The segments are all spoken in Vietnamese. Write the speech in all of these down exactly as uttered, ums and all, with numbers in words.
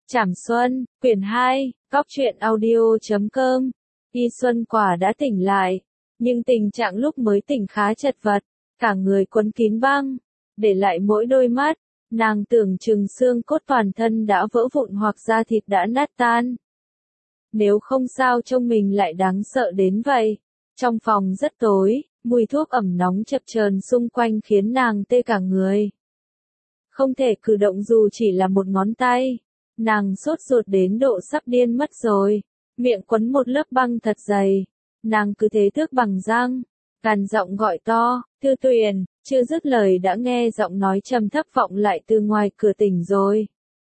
Trảm Xuân, quyển hai, góc truyện audio chấm com. Y Xuân quả đã tỉnh lại, nhưng tình trạng lúc mới tỉnh khá chật vật, cả người quấn kín băng, để lại mỗi đôi mắt, nàng tưởng chừng xương cốt toàn thân đã vỡ vụn hoặc da thịt đã nát tan. Nếu không sao trông mình lại đáng sợ đến vậy. Trong phòng rất tối, mùi thuốc ẩm nóng chập chờn xung quanh khiến nàng tê cả người. Không thể cử động dù chỉ là một ngón tay. Nàng sốt ruột đến độ sắp điên mất rồi, miệng quấn một lớp băng thật dày. Nàng cứ thế thước bằng răng, gằn giọng gọi to, Thư Tuyền, chưa dứt lời đã nghe giọng nói trầm thấp vọng lại từ ngoài cửa tỉnh rồi.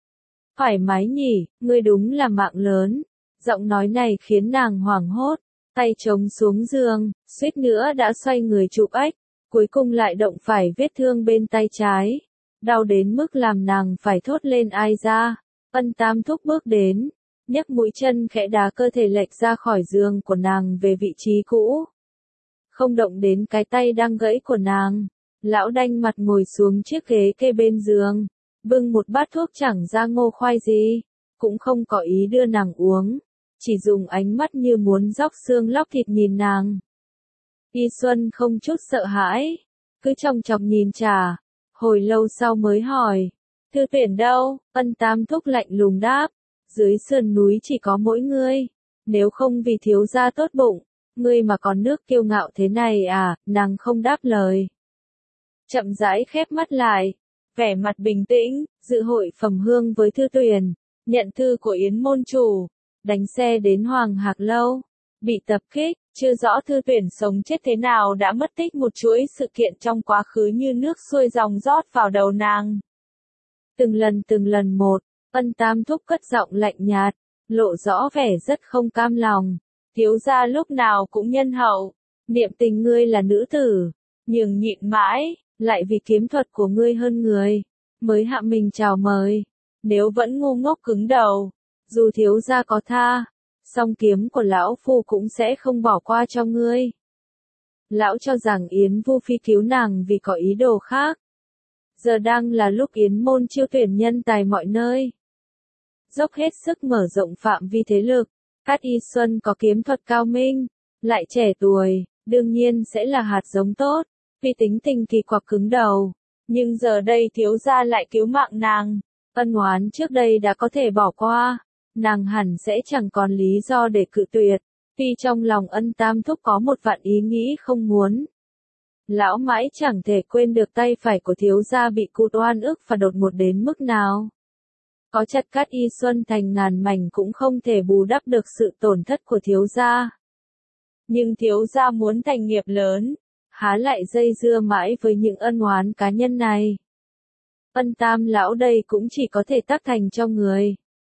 Thoải mái nhỉ, ngươi đúng là mạng lớn. Giọng nói này khiến nàng hoảng hốt, tay chống xuống giường, suýt nữa đã xoay người chụp ếch, cuối cùng lại động phải vết thương bên tay trái. Đau đến mức làm nàng phải thốt lên ai ra. Ân Tam Thúc bước đến, nhấc mũi chân khẽ đá cơ thể lệch ra khỏi giường của nàng về vị trí cũ. Không động đến cái tay đang gãy của nàng. Lão đanh mặt ngồi xuống chiếc ghế kê bên giường, bưng một bát thuốc chẳng ra ngô khoai gì, cũng không có ý đưa nàng uống, chỉ dùng ánh mắt như muốn róc xương lóc thịt nhìn nàng. Y Xuân không chút sợ hãi, cứ chòng chọc nhìn trà, hồi lâu sau mới hỏi. Thư Tuyền đâu? Ân Tam Thúc lạnh lùng đáp, dưới sườn núi chỉ có mỗi ngươi, nếu không vì thiếu gia tốt bụng, ngươi mà còn nước kiêu ngạo thế này à? Nàng không đáp lời. Chậm rãi khép mắt lại, vẻ mặt bình tĩnh, dự hội phẩm hương với Thư Tuyền, nhận thư của Yến môn chủ, đánh xe đến Hoàng Hạc Lâu, bị tập kích, chưa rõ Thư Tuyền sống chết thế nào đã mất tích một chuỗi sự kiện trong quá khứ như nước xuôi dòng rót vào đầu nàng. Từng lần từng lần một, Ân Tam Thúc cất giọng lạnh nhạt, lộ rõ vẻ rất không cam lòng. Thiếu gia lúc nào cũng nhân hậu, niệm tình ngươi là nữ tử, nhường nhịn mãi, lại vì kiếm thuật của ngươi hơn người, mới hạ mình chào mời. Nếu vẫn ngu ngốc cứng đầu, dù thiếu gia có tha, song kiếm của lão phu cũng sẽ không bỏ qua cho ngươi. Lão cho rằng Yến Vu Phi cứu nàng vì có ý đồ khác. Giờ đang là lúc Yến môn chiêu tuyển nhân tài mọi nơi, dốc hết sức mở rộng phạm vi thế lực. Cát Y Xuân có kiếm thuật cao minh, lại trẻ tuổi, đương nhiên sẽ là hạt giống tốt, vì tính tình kỳ quặc cứng đầu. Nhưng giờ đây thiếu gia lại cứu mạng nàng, ân oán trước đây đã có thể bỏ qua, nàng hẳn sẽ chẳng còn lý do để cự tuyệt, vì trong lòng Ân Tam Thúc có một vạn ý nghĩ không muốn. Lão mãi chẳng thể quên được tay phải của thiếu gia bị cụt oan ức và đột ngột đến mức nào. Có chặt Cát Y Xuân thành ngàn mảnh cũng không thể bù đắp được sự tổn thất của thiếu gia. Nhưng thiếu gia muốn thành nghiệp lớn, há lại dây dưa mãi với những ân oán cá nhân này. Ân Tam lão đây cũng chỉ có thể tác thành cho người.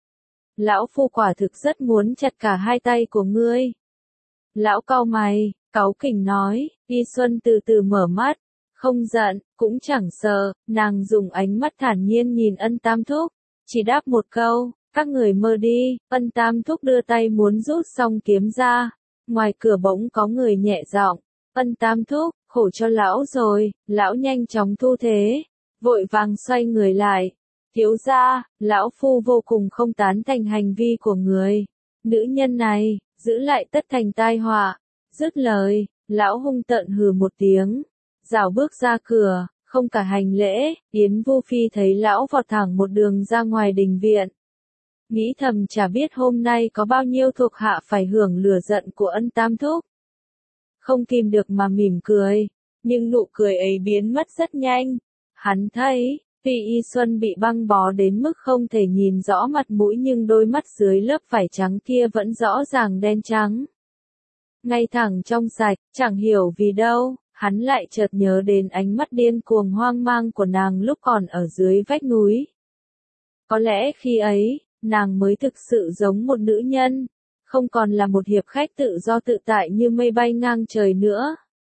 Lão phu quả thực rất muốn chặt cả hai tay của ngươi. Lão cau mày, cáu kỉnh nói. Y Xuân từ từ mở mắt, không giận, cũng chẳng sợ, nàng dùng ánh mắt thản nhiên nhìn Ân Tam Thúc, chỉ đáp một câu, các người mơ đi. Ân Tam Thúc đưa tay muốn rút xong kiếm ra, ngoài cửa bỗng có người nhẹ giọng, Ân Tam Thúc, khổ cho lão rồi. Lão nhanh chóng thu thế, vội vàng xoay người lại. Thiếu gia, lão phu vô cùng không tán thành hành vi của người nữ nhân này, giữ lại tất thành tai họa. Dứt lời, lão hung tợn hừ một tiếng, rảo bước ra cửa, không cả hành lễ. Yến Vu Phi thấy lão vọt thẳng một đường ra ngoài đình viện, nghĩ thầm chả biết hôm nay có bao nhiêu thuộc hạ phải hưởng lửa giận của Ân Tam Thúc. Không kìm được mà mỉm cười, nhưng nụ cười ấy biến mất rất nhanh. Hắn thấy, tuy Y Xuân bị băng bó đến mức không thể nhìn rõ mặt mũi nhưng đôi mắt dưới lớp vải trắng kia vẫn rõ ràng đen trắng. Ngay thẳng trong sạch, chẳng hiểu vì đâu, hắn lại chợt nhớ đến ánh mắt điên cuồng hoang mang của nàng lúc còn ở dưới vách núi. Có lẽ khi ấy, nàng mới thực sự giống một nữ nhân, không còn là một hiệp khách tự do tự tại như mây bay ngang trời nữa.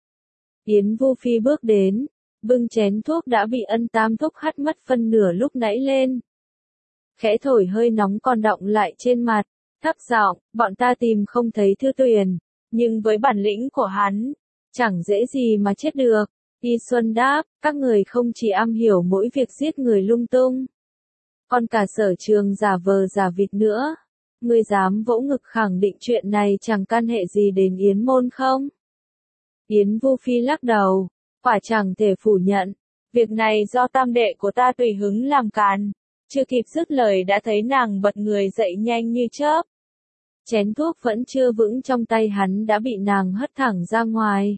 Yến Vu Phi bước đến, bưng chén thuốc đã bị Ân Tam Thúc hắt mất phân nửa lúc nãy lên. Khẽ thổi hơi nóng còn đọng lại trên mặt, thấp giọng, bọn ta tìm không thấy Thư Tuyền, nhưng với bản lĩnh của hắn, chẳng dễ gì mà chết được. Y Xuân đáp, các người không chỉ am hiểu mỗi việc giết người lung tung, còn cả Sở Trường giả vờ giả vịt nữa. Ngươi dám vỗ ngực khẳng định chuyện này chẳng can hệ gì đến Yến Môn không? Yến Vu Phi lắc đầu, quả chẳng thể phủ nhận. Việc này do tam đệ của ta tùy hứng làm càn. Chưa kịp dứt lời đã thấy nàng bật người dậy nhanh như chớp. Chén thuốc vẫn chưa vững trong tay hắn đã bị nàng hất thẳng ra ngoài.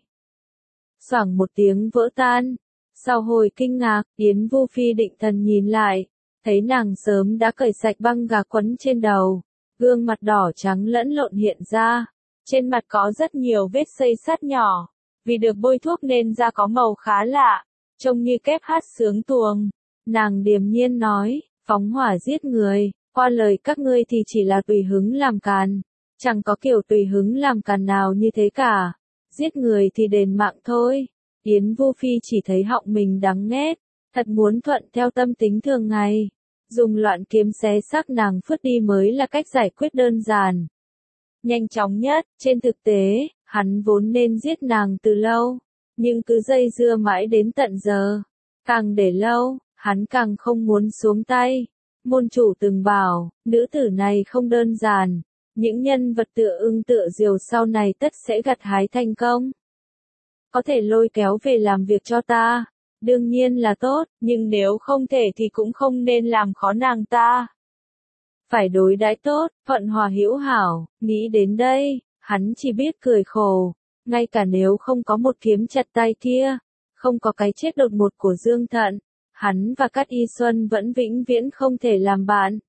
Xoảng một tiếng vỡ tan. Sau hồi kinh ngạc, Yến Vu Phi định thần nhìn lại, thấy nàng sớm đã cởi sạch băng gạc quấn trên đầu, gương mặt đỏ trắng lẫn lộn hiện ra, trên mặt có rất nhiều vết xây sắt nhỏ, vì được bôi thuốc nên da có màu khá lạ, trông như kép hát sướng tuồng. Nàng điềm nhiên nói, phóng hỏa giết người, qua lời các ngươi thì chỉ là tùy hứng làm càn, chẳng có kiểu tùy hứng làm càn nào như thế cả, giết người thì đền mạng thôi. Yến Vu Phi chỉ thấy họng mình đắng nghét, thật muốn thuận theo tâm tính thường ngày. Dùng loạn kiếm xé xác nàng phứt đi mới là cách giải quyết đơn giản, nhanh chóng nhất. Trên thực tế, hắn vốn nên giết nàng từ lâu, nhưng cứ dây dưa mãi đến tận giờ. Càng để lâu, hắn càng không muốn xuống tay. Môn chủ từng bảo, nữ tử này không đơn giản, những nhân vật tựa ưng tựa diều sau này tất sẽ gặt hái thành công. Có thể lôi kéo về làm việc cho ta, đương nhiên là tốt, nhưng nếu không thể thì cũng không nên làm khó nàng ta. Phải đối đãi tốt, thuận hòa hữu hảo. Nghĩ đến đây, hắn chỉ biết cười khổ, ngay cả nếu không có một kiếm chặt tay kia, không có cái chết đột ngột của Dương Thận, hắn và Cát Y Xuân vẫn vĩnh viễn không thể làm bạn.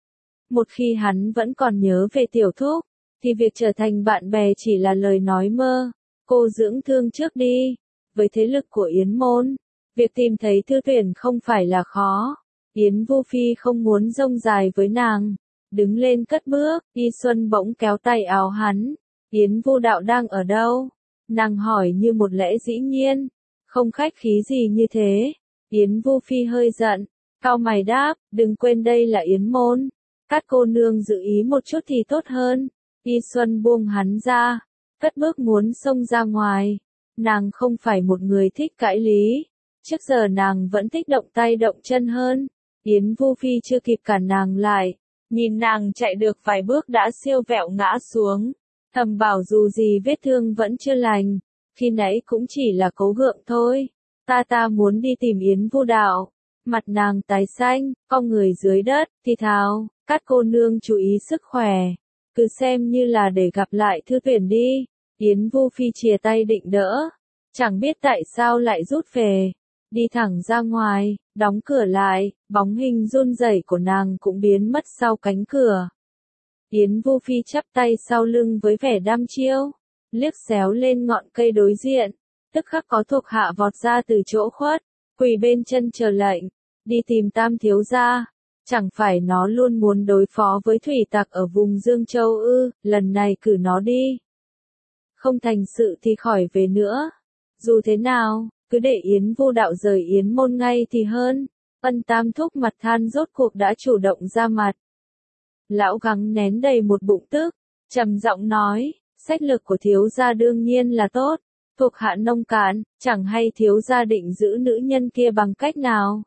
Một khi hắn vẫn còn nhớ về tiểu thúc, thì việc trở thành bạn bè chỉ là lời nói mơ. Cô dưỡng thương trước đi. Với thế lực của Yến Môn, việc tìm thấy thư tuyển không phải là khó. Yến Vu Phi không muốn rông dài với nàng, đứng lên cất bước. Y Xuân bỗng kéo tay áo hắn. Yến Vu đạo đang ở đâu? Nàng hỏi như một lẽ dĩ nhiên, không khách khí gì như thế. Yến Vu Phi hơi giận, cau mày đáp, đừng quên đây là Yến Môn. Các cô nương dự ý một chút thì tốt hơn. Y Xuân buông hắn ra, cất bước muốn xông ra ngoài. Nàng không phải một người thích cãi lý. Trước giờ nàng vẫn thích động tay động chân hơn. Yến Vu Phi chưa kịp cản nàng lại. Nhìn nàng chạy được vài bước đã siêu vẹo ngã xuống. Thầm bảo dù gì vết thương vẫn chưa lành. Khi nãy cũng chỉ là cố gượng thôi. Ta ta muốn đi tìm Yến Vu đạo. Mặt nàng tái xanh, cong người dưới đất, thì thào, các cô nương chú ý sức khỏe. Cứ xem như là để gặp lại thư tuyển đi. Yến Vu Phi chìa tay định đỡ. Chẳng biết tại sao lại rút về. Đi thẳng ra ngoài, đóng cửa lại, bóng hình run rẩy của nàng cũng biến mất sau cánh cửa. Yến Vu Phi chắp tay sau lưng với vẻ đăm chiêu, liếc xéo lên ngọn cây đối diện. Tức khắc có thuộc hạ vọt ra từ chỗ khuất, quỳ bên chân chờ lệnh, đi tìm Tam thiếu gia. Chẳng phải nó luôn muốn đối phó với thủy tặc ở vùng Dương Châu ư, lần này cử nó đi. Không thành sự thì khỏi về nữa. Dù thế nào, cứ để Yến Vu đạo rời Yến Môn ngay thì hơn. Ân Tam thúc mặt than rốt cuộc đã chủ động ra mặt. Lão gắng nén đầy một bụng tức, trầm giọng nói, sách lược của thiếu gia đương nhiên là tốt. Thuộc hạ nông cạn, chẳng hay thiếu gia định giữ nữ nhân kia bằng cách nào?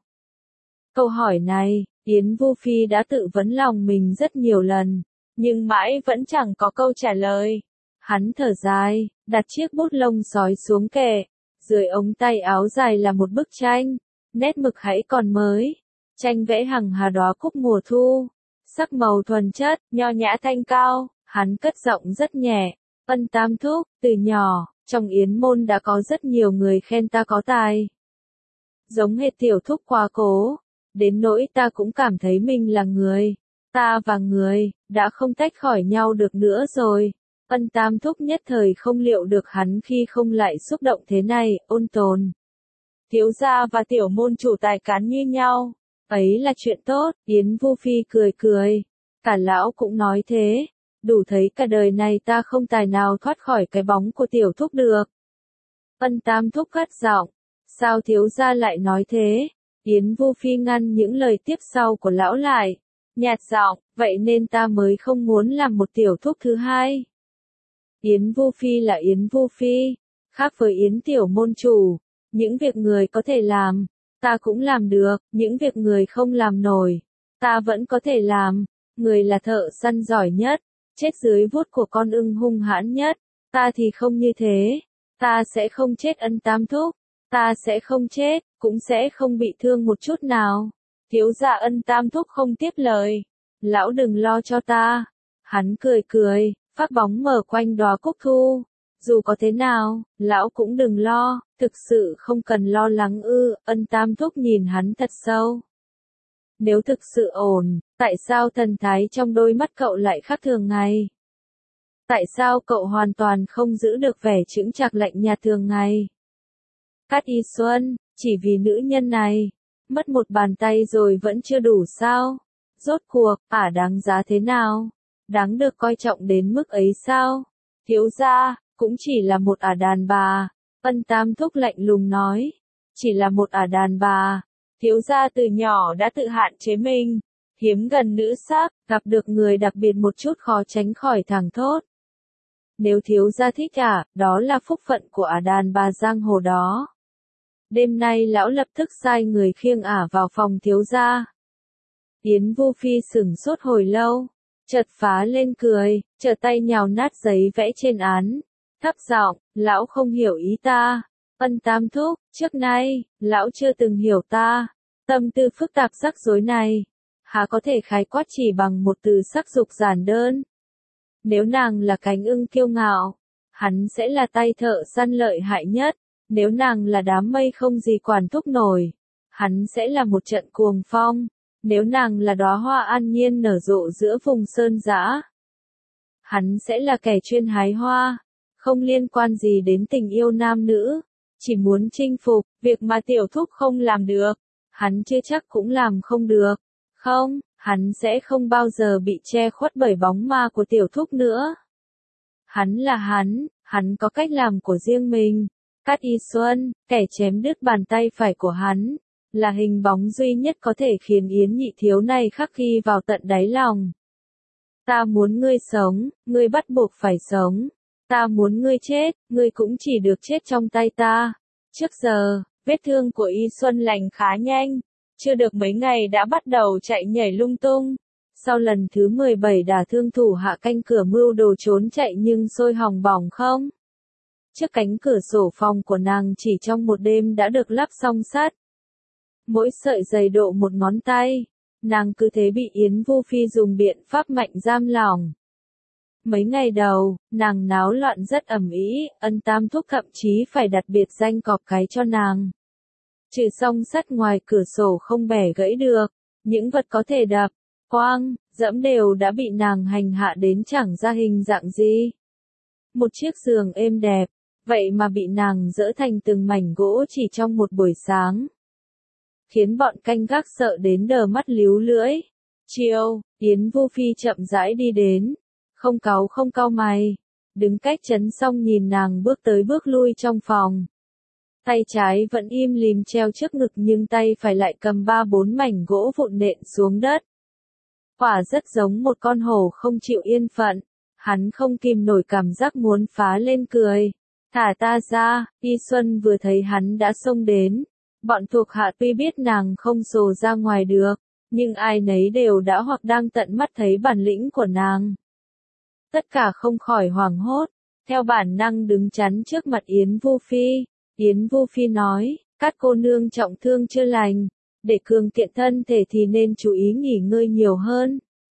Câu hỏi này, Yến Vu Phi đã tự vấn lòng mình rất nhiều lần, nhưng mãi vẫn chẳng có câu trả lời. Hắn thở dài, đặt chiếc bút lông sói xuống kệ. Dưới ống tay áo dài là một bức tranh, nét mực hãy còn mới. Tranh vẽ hằng hà đóa cúc mùa thu, sắc màu thuần chất, nho nhã thanh cao. Hắn cất giọng rất nhẹ, Ân Tam thúc, từ nhỏ, trong Yến Môn đã có rất nhiều người khen ta có tài. Giống hệt tiểu thúc quá cố, đến nỗi ta cũng cảm thấy mình là người. Ta và người, đã không tách khỏi nhau được nữa rồi. Ân Tam thúc nhất thời không liệu được hắn khi không lại xúc động thế này, ôn tồn. Thiếu gia và tiểu môn chủ tài cán như nhau, ấy là chuyện tốt. Yến Vu Phi cười cười, cả lão cũng nói thế, đủ thấy cả đời này ta không tài nào thoát khỏi cái bóng của tiểu thúc được. Ân Tam thúc cất giọng, sao thiếu gia lại nói thế? Yến Vu Phi ngăn những lời tiếp sau của lão lại, nhạt giọng, vậy nên ta mới không muốn làm một tiểu thúc thứ hai. Yến Vu Phi là Yến Vu Phi, khác với Yến tiểu môn chủ, những việc người có thể làm, ta cũng làm được, những việc người không làm nổi, ta vẫn có thể làm. Người là thợ săn giỏi nhất, chết dưới vuốt của con ưng hung hãn nhất. Ta thì không như thế. Ta sẽ không chết Ân Tam Thúc. Ta sẽ không chết, cũng sẽ không bị thương một chút nào. Thiếu gia Ân Tam Thúc không tiếp lời. Lão đừng lo cho ta. Hắn cười cười, phát bóng mở quanh đóa cúc thu. Dù có thế nào, lão cũng đừng lo, thực sự không cần lo lắng ư. Ân Tam Thúc nhìn hắn thật sâu. Nếu thực sự ổn, tại sao thần thái trong đôi mắt cậu lại khác thường ngày? Tại sao cậu hoàn toàn không giữ được vẻ chững chạc lạnh nhạt thường ngày? Cát Y Xuân, chỉ vì nữ nhân này, mất một bàn tay rồi vẫn chưa đủ sao? Rốt cuộc, ả đáng giá thế nào? Đáng được coi trọng đến mức ấy sao? Thiếu gia, cũng chỉ là một ả đàn bà. Ân Tam Thúc lạnh lùng nói. Chỉ là một ả đàn bà. Thiếu gia từ nhỏ đã tự hạn chế mình. Hiếm gần nữ sắc, gặp được người đặc biệt một chút khó tránh khỏi thẳng thốt. Nếu thiếu gia thích ả, đó là phúc phận của ả đàn bà giang hồ đó. Đêm nay lão lập tức sai người khiêng ả vào phòng thiếu gia. Yến Vu Phi sửng sốt hồi lâu, chợt phá lên cười, trở tay nhào nát giấy vẽ trên án, thấp giọng, lão không hiểu ý ta. Ân Tam Thúc, trước nay, lão chưa từng hiểu ta. Tâm tư phức tạp rắc rối này, há có thể khái quát chỉ bằng một từ sắc dục giản đơn. Nếu nàng là cánh ưng kiêu ngạo, hắn sẽ là tay thợ săn lợi hại nhất. Nếu nàng là đám mây không gì quản thúc nổi, hắn sẽ là một trận cuồng phong. Nếu nàng là đóa hoa an nhiên nở rộ giữa vùng sơn dã, hắn sẽ là kẻ chuyên hái hoa, không liên quan gì đến tình yêu nam nữ, chỉ muốn chinh phục, việc mà tiểu thúc không làm được, hắn chưa chắc cũng làm không được. Không, hắn sẽ không bao giờ bị che khuất bởi bóng ma của tiểu thúc nữa. Hắn là hắn, hắn có cách làm của riêng mình. Cát Y Xuân, kẻ chém đứt bàn tay phải của hắn, là hình bóng duy nhất có thể khiến Yến Nhị Thiếu này khắc ghi vào tận đáy lòng. Ta muốn ngươi sống, ngươi bắt buộc phải sống. Ta muốn ngươi chết, ngươi cũng chỉ được chết trong tay ta. Trước giờ, vết thương của Y Xuân lành khá nhanh, chưa được mấy ngày đã bắt đầu chạy nhảy lung tung. Sau lần thứ mười bảy đả thương thủ hạ canh cửa mưu đồ trốn chạy nhưng sôi hỏng bỏng không? Trước cánh cửa sổ phòng của nàng chỉ trong một đêm đã được lắp song sắt. Mỗi sợi dày độ một ngón tay, nàng cứ thế bị Yến Vu Phi dùng biện pháp mạnh giam lỏng. Mấy ngày đầu, nàng náo loạn rất ầm ĩ, Ân Tam Thúc thậm chí phải đặt biệt danh cọp cái cho nàng. Trừ song sắt ngoài cửa sổ không bẻ gãy được, những vật có thể đập, quang, dẫm đều đã bị nàng hành hạ đến chẳng ra hình dạng gì. Một chiếc giường êm đẹp, vậy mà bị nàng dỡ thành từng mảnh gỗ chỉ trong một buổi sáng. Khiến bọn canh gác sợ đến đờ mắt líu lưỡi. Chiều, Yến Vu Phi chậm rãi đi đến, không cáu không cau mày, đứng cách chấn xong nhìn nàng bước tới bước lui trong phòng. Tay trái vẫn im lìm treo trước ngực nhưng tay phải lại cầm ba bốn mảnh gỗ vụn nện xuống đất. Quả rất giống một con hổ không chịu yên phận, hắn không kìm nổi cảm giác muốn phá lên cười. Thả ta ra, Y Xuân vừa thấy hắn đã xông đến. Bọn thuộc hạ tuy biết nàng không sồ ra ngoài được, nhưng ai nấy đều đã hoặc đang tận mắt thấy bản lĩnh của nàng. Tất cả không khỏi hoảng hốt, theo bản năng đứng chắn trước mặt Yến Vu Phi. Yến Vu Phi nói, Cát cô nương trọng thương chưa lành, để cường kiện thân thể thì nên chú ý nghỉ ngơi nhiều hơn.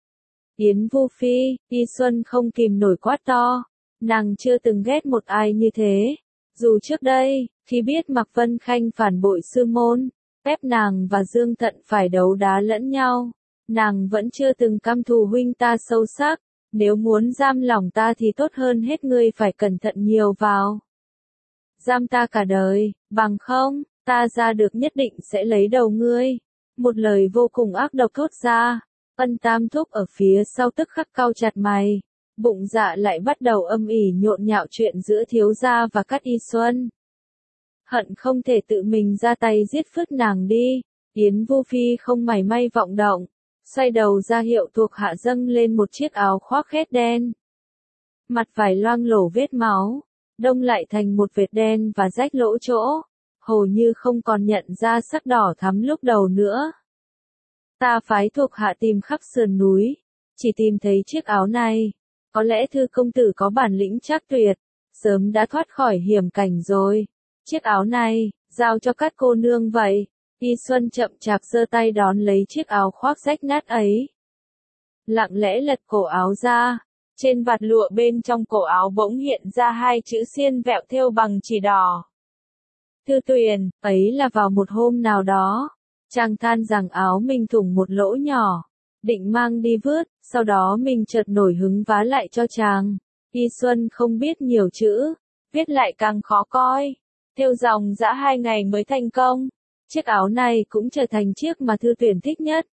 Yến Vu Phi, Y Xuân không kìm nổi quát to, nàng chưa từng ghét một ai như thế. Dù trước đây, khi biết Mạc Vân Khanh phản bội sư môn, ép nàng và Dương Thận phải đấu đá lẫn nhau, nàng vẫn chưa từng căm thù huynh ta sâu sắc. Nếu muốn giam lòng ta thì tốt hơn hết ngươi phải cẩn thận nhiều vào. Giam ta cả đời, bằng không, ta ra được nhất định sẽ lấy đầu ngươi. Một lời vô cùng ác độc thốt ra. Ân Tam Thúc ở phía sau tức khắc cau chặt mày. Bụng dạ lại bắt đầu âm ỉ nhộn nhạo chuyện giữa thiếu gia và Cát Y Xuân. Hận không thể tự mình ra tay giết phứt nàng đi. Yến Vu Phi không mảy may vọng động, xoay đầu ra hiệu thuộc hạ dâng lên một chiếc áo khoác khét đen. Mặt vải loang lổ vết máu, đông lại thành một vệt đen và rách lỗ chỗ, hầu như không còn nhận ra sắc đỏ thắm lúc đầu nữa. Ta phái thuộc hạ tìm khắp sườn núi, chỉ tìm thấy chiếc áo này. Có lẽ Thư công tử có bản lĩnh trác tuyệt, sớm đã thoát khỏi hiểm cảnh rồi. Chiếc áo này, giao cho các cô nương vậy. Y Xuân chậm chạp giơ tay đón lấy chiếc áo khoác rách nát ấy. Lặng lẽ lật cổ áo ra, trên vạt lụa bên trong cổ áo bỗng hiện ra hai chữ xiên vẹo thêu bằng chỉ đỏ. Thư Tuyền, ấy là vào một hôm nào đó, chàng than rằng áo mình thủng một lỗ nhỏ, định mang đi vứt, sau đó mình chợt nổi hứng vá lại cho chàng. Y Xuân không biết nhiều chữ, viết lại càng khó coi, thêu dòng dã hai ngày mới thành công. Chiếc áo này cũng trở thành chiếc mà Thư Tuyền thích nhất.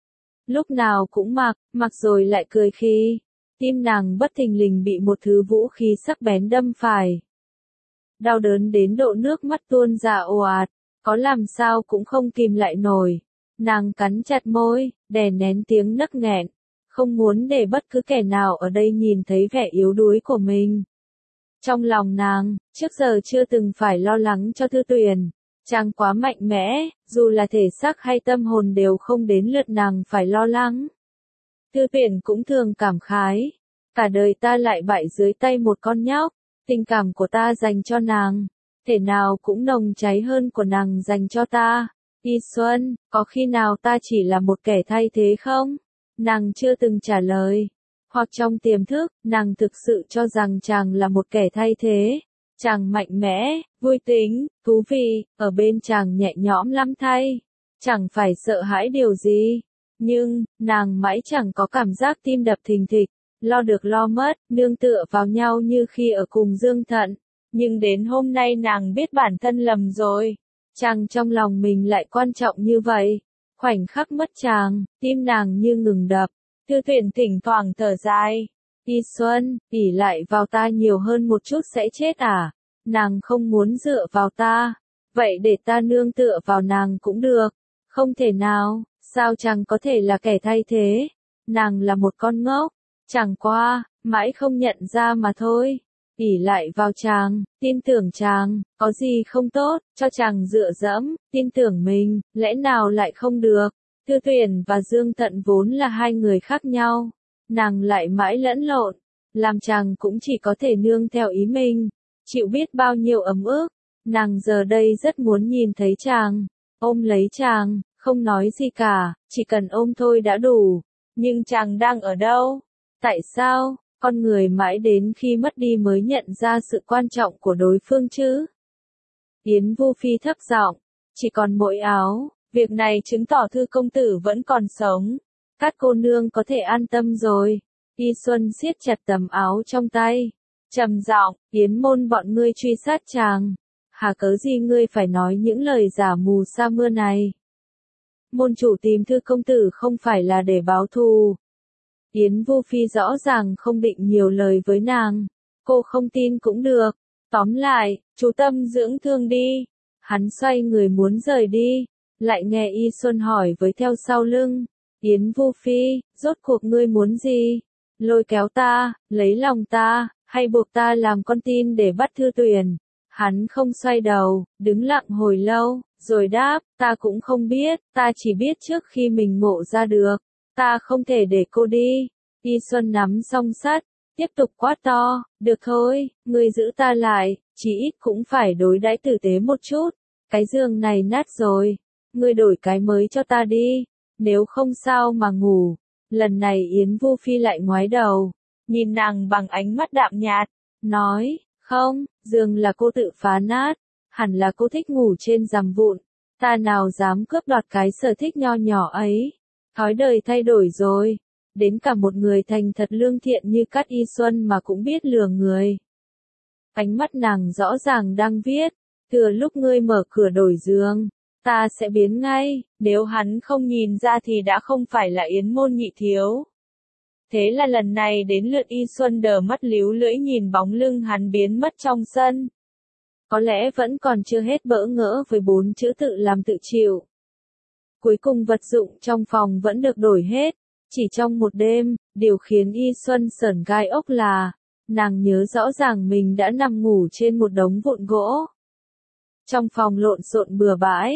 Lúc nào cũng mặc, mặc rồi lại cười khi tim nàng bất thình lình bị một thứ vũ khí sắc bén đâm phải. Đau đớn đến độ nước mắt tuôn ra ồ ạt, có làm sao cũng không kìm lại nổi. Nàng cắn chặt môi, đè nén tiếng nấc nghẹn, không muốn để bất cứ kẻ nào ở đây nhìn thấy vẻ yếu đuối của mình. Trong lòng nàng, trước giờ chưa từng phải lo lắng cho Thư Tuyền. Chàng quá mạnh mẽ, dù là thể xác hay tâm hồn đều không đến lượt nàng phải lo lắng. Thư Tuyền cũng thường cảm khái, cả đời ta lại bại dưới tay một con nhóc, tình cảm của ta dành cho nàng, thể nào cũng nồng cháy hơn của nàng dành cho ta. Y Xuân, có khi nào ta chỉ là một kẻ thay thế không? Nàng chưa từng trả lời. Hoặc trong tiềm thức, nàng thực sự cho rằng chàng là một kẻ thay thế. Chàng mạnh mẽ, vui tính, thú vị, ở bên chàng nhẹ nhõm lắm thay. Chẳng phải sợ hãi điều gì. Nhưng, nàng mãi chẳng có cảm giác tim đập thình thịch, lo được lo mất, nương tựa vào nhau như khi ở cùng Dương Thận. Nhưng đến hôm nay nàng biết bản thân lầm rồi. Chàng trong lòng mình lại quan trọng như vậy. Khoảnh khắc mất chàng, tim nàng như ngừng đập. Thư Tuyền thỉnh thoảng thở dài. Y Xuân, ỷ lại vào ta nhiều hơn một chút sẽ chết à? Nàng không muốn dựa vào ta. Vậy để ta nương tựa vào nàng cũng được. Không thể nào, sao chàng có thể là kẻ thay thế? Nàng là một con ngốc. Chẳng qua, mãi không nhận ra mà thôi. ỷ lại vào chàng, tin tưởng chàng, có gì không tốt, cho chàng dựa dẫm, tin tưởng mình, lẽ nào lại không được? Thư Tuyền và Dương Thận vốn là hai người khác nhau, nàng lại mãi lẫn lộn, làm chàng cũng chỉ có thể nương theo ý mình, chịu biết bao nhiêu ấm ức. Nàng giờ đây rất muốn nhìn thấy chàng, ôm lấy chàng, không nói gì cả, chỉ cần ôm thôi đã đủ. Nhưng chàng đang ở đâu? Tại sao? Con người mãi đến khi mất đi mới nhận ra sự quan trọng của đối phương chứ. Yến Vu Phi thấp giọng, chỉ còn mỗi áo, việc này chứng tỏ Thư công tử vẫn còn sống. Các cô nương có thể an tâm rồi. Y Xuân siết chặt tấm áo trong tay, trầm giọng, Yến môn bọn ngươi truy sát chàng. Hà cớ gì ngươi phải nói những lời giả mù sa mưa này? Môn chủ tìm Thư công tử không phải là để báo thù. Yến Vu Phi rõ ràng không định nhiều lời với nàng. Cô không tin cũng được. Tóm lại, chú tâm dưỡng thương đi. Hắn xoay người muốn rời đi. Lại nghe Y Xuân hỏi với theo sau lưng. Yến Vu Phi, rốt cuộc ngươi muốn gì? Lôi kéo ta, lấy lòng ta, hay buộc ta làm con tin để bắt Thư Tuyền? Hắn không xoay đầu, đứng lặng hồi lâu, rồi đáp, ta cũng không biết, ta chỉ biết trước khi mình ngộ ra được. Ta không thể để cô đi. Y Xuân nắm song sắt, tiếp tục quát to, được thôi, ngươi giữ ta lại, chỉ ít cũng phải đối đãi tử tế một chút. Cái giường này nát rồi, ngươi đổi cái mới cho ta đi, nếu không sao mà ngủ. Lần này Yến Vu Phi lại ngoái đầu, nhìn nàng bằng ánh mắt đạm nhạt, nói, không, giường là cô tự phá nát, hẳn là cô thích ngủ trên giằm vụn, ta nào dám cướp đoạt cái sở thích nho nhỏ ấy. Thói đời thay đổi rồi, đến cả một người thành thật lương thiện như Cát Y Xuân mà cũng biết lừa người. Ánh mắt nàng rõ ràng đang viết, thừa lúc ngươi mở cửa đổi giường, ta sẽ biến ngay, nếu hắn không nhìn ra thì đã không phải là Yến môn nhị thiếu. Thế là lần này đến lượt Y Xuân đờ mắt líu lưỡi nhìn bóng lưng hắn biến mất trong sân. Có lẽ vẫn còn chưa hết bỡ ngỡ với bốn chữ tự làm tự chịu. Cuối cùng vật dụng trong phòng vẫn được đổi hết, chỉ trong một đêm, điều khiến Y Xuân sởn gai ốc là, nàng nhớ rõ ràng mình đã nằm ngủ trên một đống vụn gỗ. Trong phòng lộn xộn bừa bãi,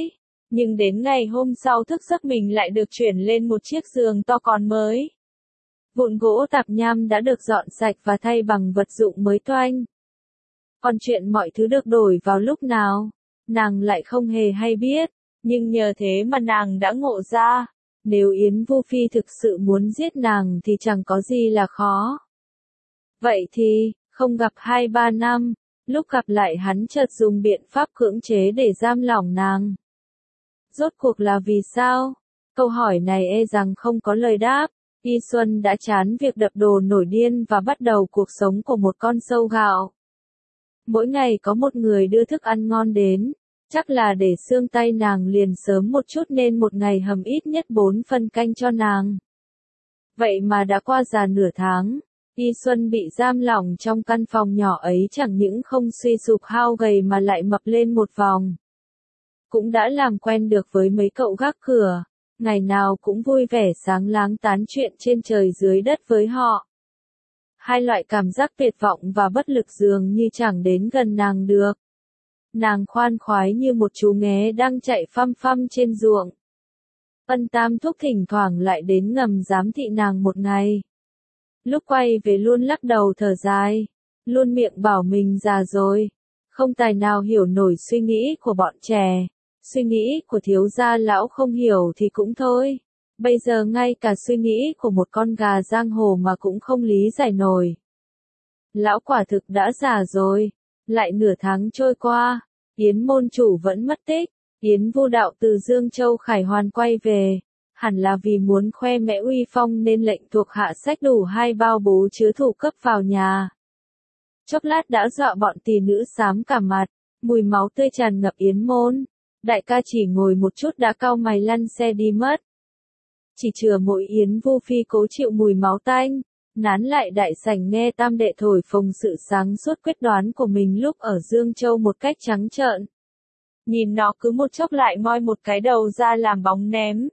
Nhưng đến ngày hôm sau thức giấc mình lại được chuyển lên một chiếc giường to còn mới. Vụn gỗ tạp nham đã được dọn sạch và thay bằng vật dụng mới toanh. Còn chuyện mọi thứ được đổi vào lúc nào, nàng lại không hề hay biết, nhưng nhờ thế mà nàng đã ngộ ra, nếu Yến Vu Phi thực sự muốn giết nàng thì chẳng có gì là khó. Vậy thì, không gặp hai ba năm, lúc gặp lại hắn chợt dùng biện pháp cưỡng chế để giam lỏng nàng. Rốt cuộc là vì sao? Câu hỏi này e rằng không có lời đáp. Y Xuân đã chán việc đập đồ nổi điên và bắt đầu cuộc sống của một con sâu gạo. Mỗi ngày có một người đưa thức ăn ngon đến, chắc là để xương tay nàng liền sớm một chút nên một ngày hầm ít nhất bốn phần canh cho nàng. Vậy mà đã qua già nửa tháng, Y Xuân bị giam lỏng trong căn phòng nhỏ ấy chẳng những không suy sụp hao gầy mà lại mập lên một vòng. Cũng đã làm quen được với mấy cậu gác cửa, ngày nào cũng vui vẻ sáng láng tán chuyện trên trời dưới đất với họ. Hai loại cảm giác tuyệt vọng và bất lực dường như chẳng đến gần nàng được. Nàng khoan khoái như một chú nghé đang chạy phăm phăm trên ruộng. Ân Tam Thúc thỉnh thoảng lại đến ngầm giám thị nàng một ngày. Lúc quay về luôn lắc đầu thở dài, luôn miệng bảo mình già rồi, không tài nào hiểu nổi suy nghĩ của bọn trẻ. Suy nghĩ của thiếu gia lão không hiểu thì cũng thôi. Bây giờ ngay cả suy nghĩ của một con gà giang hồ mà cũng không lý giải nổi. Lão quả thực đã già rồi. Lại nửa tháng trôi qua, Yến môn chủ vẫn mất tích. Yến Vu Đạo từ Dương Châu khải hoàn quay về. Hẳn là vì muốn khoe mẽ uy phong nên lệnh thuộc hạ xách đủ hai bao bố chứa thủ cấp vào nhà. Chốc lát đã dọa bọn tỳ nữ xám cả mặt, mùi máu tươi tràn ngập Yến môn. Đại ca chỉ ngồi một chút đã cau mày lăn xe đi mất. Chỉ chừa mỗi Yến Vu Phi cố chịu mùi máu tanh, nán lại đại sảnh nghe tam đệ thổi phồng sự sáng suốt quyết đoán của mình lúc ở Dương Châu một cách trắng trợn. Nhìn nó cứ một chốc lại moi một cái đầu ra làm bóng ném.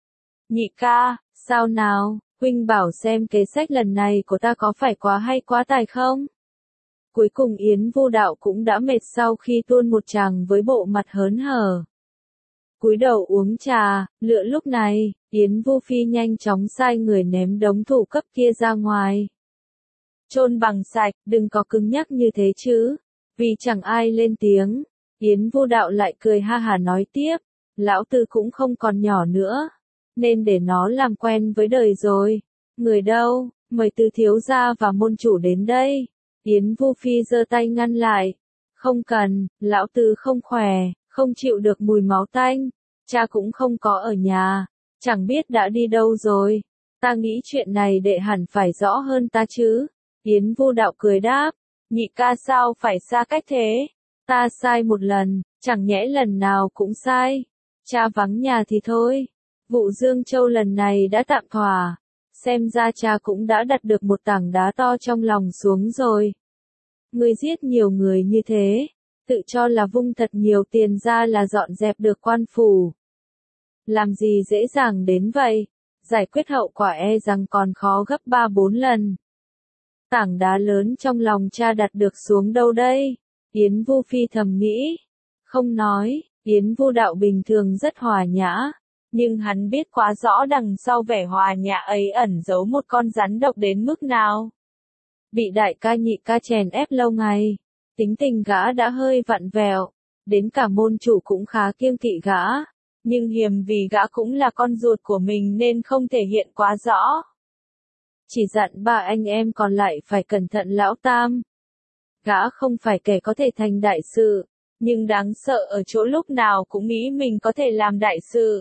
Nhị ca, sao nào, huynh bảo xem kế sách lần này của ta có phải quá hay quá tài không? Cuối cùng Yến Vu Đạo cũng đã mệt sau khi tuôn một tràng với bộ mặt hớn hở. Cúi đầu uống trà, lựa lúc này, Yến Vu Phi nhanh chóng sai người ném đống thủ cấp kia ra ngoài. Chôn bằng sạch, đừng có cứng nhắc như thế chứ. Vì chẳng ai lên tiếng, Yến Vu Đạo lại cười ha hà nói tiếp, lão tư cũng không còn nhỏ nữa, nên để nó làm quen với đời rồi. Người đâu, mời Tứ thiếu gia và môn chủ đến đây. Yến Vu Phi giơ tay ngăn lại. Không cần, lão Tứ không khỏe, không chịu được mùi máu tanh. Cha cũng không có ở nhà, chẳng biết đã đi đâu rồi. Ta nghĩ chuyện này đệ hẳn phải rõ hơn ta chứ. Yến Vu Đạo cười đáp, nhị ca sao phải xa cách thế. Ta sai một lần, chẳng nhẽ lần nào cũng sai. Cha vắng nhà thì thôi. Vụ Dương Châu lần này đã tạm thỏa. Xem ra cha cũng đã đặt được một tảng đá to trong lòng xuống rồi. Ngươi giết nhiều người như thế, tự cho là vung thật nhiều tiền ra là dọn dẹp được quan phủ. Làm gì dễ dàng đến vậy, giải quyết hậu quả e rằng còn khó gấp ba bốn lần. Tảng đá lớn trong lòng cha đặt được xuống đâu đây? Yến Vu Phi thầm nghĩ. Không nói, Yến Vu Đạo bình thường rất hòa nhã. Nhưng hắn biết quá rõ đằng sau vẻ hòa nhã ấy ẩn giấu một con rắn độc đến mức nào. Bị đại ca nhị ca chèn ép lâu ngày, tính tình gã đã hơi vặn vẹo, đến cả môn chủ cũng khá kiêng kỵ gã, nhưng hiềm vì gã cũng là con ruột của mình nên không thể hiện quá rõ. Chỉ dặn ba anh em còn lại phải cẩn thận lão tam. Gã không phải kẻ có thể thành đại sự, nhưng đáng sợ ở chỗ lúc nào cũng nghĩ mình có thể làm đại sự.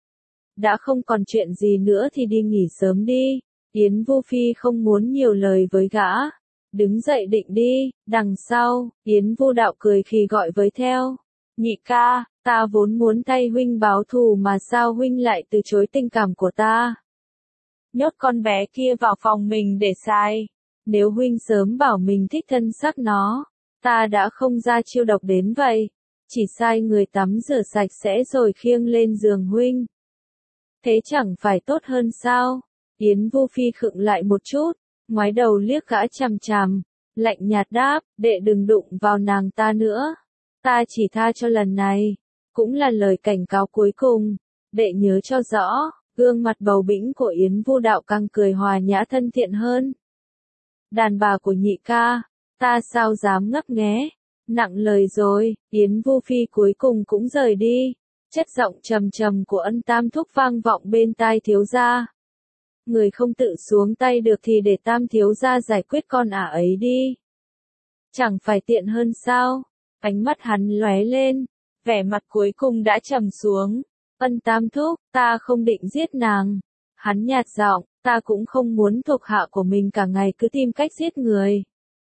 Đã không còn chuyện gì nữa thì đi nghỉ sớm đi. Yến Vu Phi không muốn nhiều lời với gã. Đứng dậy định đi, đằng sau, Yến Vu Đạo cười khi gọi với theo. Nhị ca, ta vốn muốn thay huynh báo thù mà sao huynh lại từ chối tình cảm của ta. Nhốt con bé kia vào phòng mình để sai. Nếu huynh sớm bảo mình thích thân sắc nó, ta đã không ra chiêu độc đến vậy. Chỉ sai người tắm rửa sạch sẽ rồi khiêng lên giường huynh. Thế chẳng phải tốt hơn sao? Yến Vu Phi khựng lại một chút, ngoái đầu liếc gã chằm chằm, lạnh nhạt đáp, đệ đừng đụng vào nàng ta nữa. Ta chỉ tha cho lần này. cũng là lời cảnh cáo cuối cùng. Đệ nhớ cho rõ, gương mặt bầu bĩnh của Yến Vu Đạo càng cười hòa nhã thân thiện hơn. Đàn bà của nhị ca, ta sao dám ngấp nghé, nặng lời rồi. Yến Vu Phi cuối cùng cũng rời đi, chất giọng trầm trầm của Ân Tam Thúc vang vọng bên tai thiếu gia. Người không tự xuống tay được thì để Tam thiếu gia giải quyết con ả ấy đi. Chẳng phải tiện hơn sao? Ánh mắt hắn lóe lên, vẻ mặt cuối cùng đã trầm xuống. Ân Tam Thúc, ta không định giết nàng. Hắn nhạt giọng, ta cũng không muốn thuộc hạ của mình cả ngày cứ tìm cách giết người.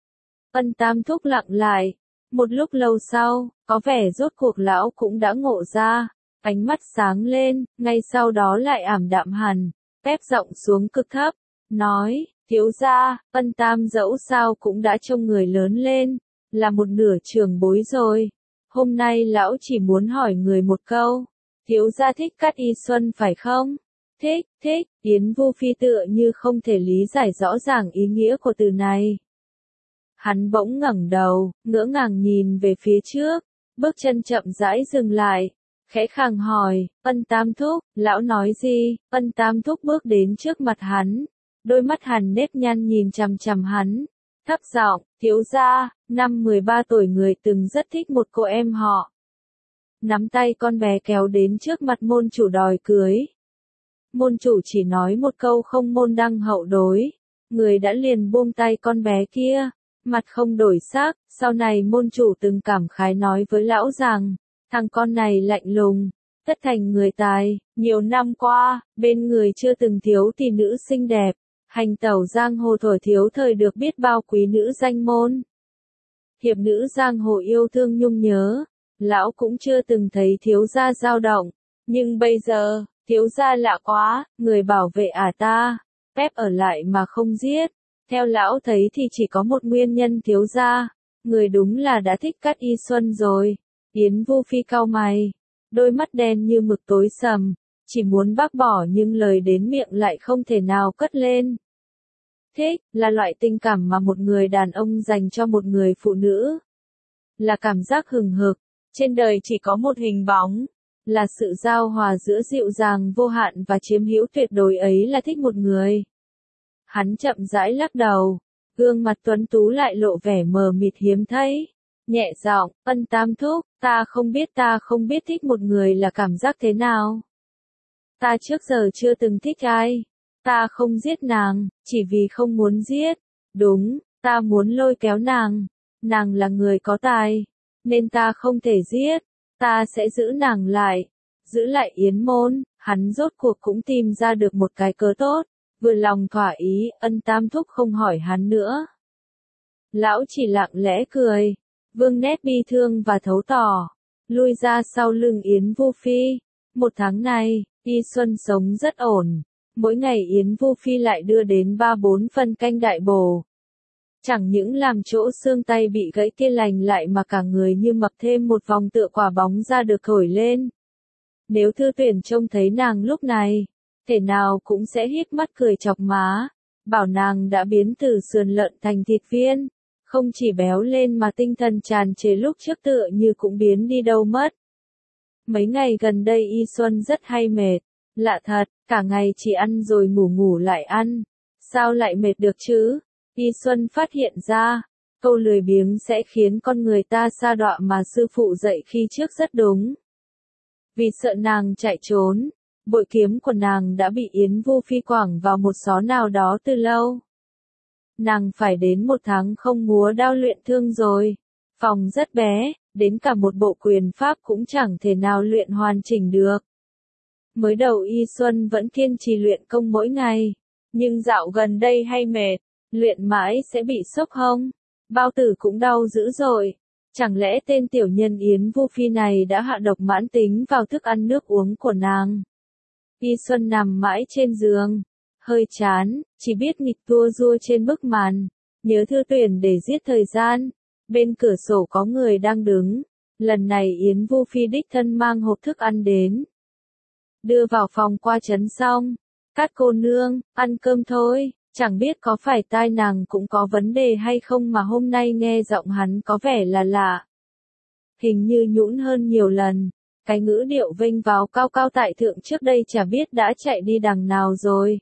Ân Tam Thúc lặng lại, một lúc lâu sau, có vẻ rốt cuộc lão cũng đã ngộ ra, ánh mắt sáng lên, ngay sau đó lại ảm đạm hẳn, ép giọng xuống cực thấp, nói, thiếu gia, Ân Tam dẫu sao cũng đã trông người lớn lên, là một nửa trưởng bối rồi. Hôm nay lão chỉ muốn hỏi người một câu, thiếu gia thích Cát Y Xuân phải không? Thích, thích, Yến Vu Phi tựa như không thể lý giải rõ ràng ý nghĩa của từ này. Hắn bỗng ngẩng đầu, ngỡ ngàng nhìn về phía trước, bước chân chậm rãi dừng lại, khẽ khàng hỏi, Ân Tam Thúc, lão nói gì? Ân Tam Thúc bước đến trước mặt hắn, đôi mắt hằn nếp nhăn nhìn chằm chằm hắn, thấp giọng, thiếu gia, năm mười ba tuổi người từng rất thích một cô em họ. Nắm tay con bé kéo đến trước mặt môn chủ đòi cưới. Môn chủ chỉ nói một câu không môn đăng hậu đối, người đã liền buông tay con bé kia, mặt không đổi sắc. Sau này môn chủ từng cảm khái nói với lão rằng, thằng con này lạnh lùng, tất thành người tài, nhiều năm qua, bên người chưa từng thiếu tỷ nữ xinh đẹp, hành tẩu giang hồ thổi thiếu thời được biết bao quý nữ danh môn. Hiệp nữ giang hồ yêu thương nhung nhớ, lão cũng chưa từng thấy thiếu gia dao động, nhưng bây giờ, thiếu gia lạ quá, người bảo vệ ả ta, phép ở lại mà không giết. Theo lão thấy thì chỉ có một nguyên nhân thiếu gia, người đúng là đã thích Cát Y Xuân rồi. Yến Vu Phi cau mày, đôi mắt đen như mực tối sầm, chỉ muốn bác bỏ nhưng lời đến miệng lại không thể nào cất lên. Thích, là loại tình cảm mà một người đàn ông dành cho một người phụ nữ. Là cảm giác hừng hực, trên đời chỉ có một hình bóng. Là sự giao hòa giữa dịu dàng vô hạn và chiếm hữu tuyệt đối ấy là thích một người. Hắn chậm rãi lắc đầu, gương mặt tuấn tú lại lộ vẻ mờ mịt hiếm thấy. Nhẹ giọng, Ân Tam Thúc, ta không biết ta không biết thích một người là cảm giác thế nào. Ta trước giờ chưa từng thích ai. Ta không giết nàng, chỉ vì không muốn giết. Đúng, ta muốn lôi kéo nàng. Nàng là người có tài, nên ta không thể giết. Ta sẽ giữ nàng lại. Giữ lại Yến Môn, hắn rốt cuộc cũng tìm ra được một cái cớ tốt. Vừa lòng thỏa ý, Ân Tam Thúc không hỏi hắn nữa. Lão chỉ lặng lẽ cười, vương nét bi thương và thấu tỏ, lui ra sau lưng Yến Vu Phi. Một tháng này, Y Xuân sống rất ổn, mỗi ngày Yến Vu Phi lại đưa đến ba bốn phân canh đại bổ. Chẳng những làm chỗ xương tay bị gãy kia lành lại mà cả người như mập thêm một vòng tựa quả bóng ra được thổi lên. Nếu Thư Tuyển trông thấy nàng lúc này, thể nào cũng sẽ híp mắt cười chọc má, bảo nàng đã biến từ sườn lợn thành thịt viên, không chỉ béo lên mà tinh thần tràn trề lúc trước tựa như cũng biến đi đâu mất. Mấy ngày gần đây Y Xuân rất hay mệt, lạ thật, cả ngày chỉ ăn rồi ngủ ngủ lại ăn, sao lại mệt được chứ? Y Xuân phát hiện ra, câu lười biếng sẽ khiến con người ta sa đọa mà sư phụ dạy khi trước rất đúng. Vì sợ nàng chạy trốn, bội kiếm của nàng đã bị Yến Vu Phi quẳng vào một xó nào đó từ lâu. Nàng phải đến một tháng không múa đao luyện thương rồi. Phòng rất bé, đến cả một bộ quyền pháp cũng chẳng thể nào luyện hoàn chỉnh được. Mới đầu Y Xuân vẫn kiên trì luyện công mỗi ngày, nhưng dạo gần đây hay mệt, luyện mãi sẽ bị sốc hông. Bao tử cũng đau dữ rồi. Chẳng lẽ tên tiểu nhân Yến Vu Phi này đã hạ độc mãn tính vào thức ăn nước uống của nàng? Y Xuân nằm mãi trên giường, hơi chán, chỉ biết nghịch tua rua trên bức màn, nhớ Thư Tuyển để giết thời gian. Bên cửa sổ có người đang đứng, lần này Yến Vu Phi đích thân mang hộp thức ăn đến. Đưa vào phòng qua trấn xong, Cát cô nương, ăn cơm thôi, chẳng biết có phải tai nàng cũng có vấn đề hay không mà hôm nay nghe giọng hắn có vẻ là lạ. Hình như nhũn hơn nhiều lần, cái ngữ điệu vênh váo cao cao tại thượng trước đây chả biết đã chạy đi đằng nào rồi.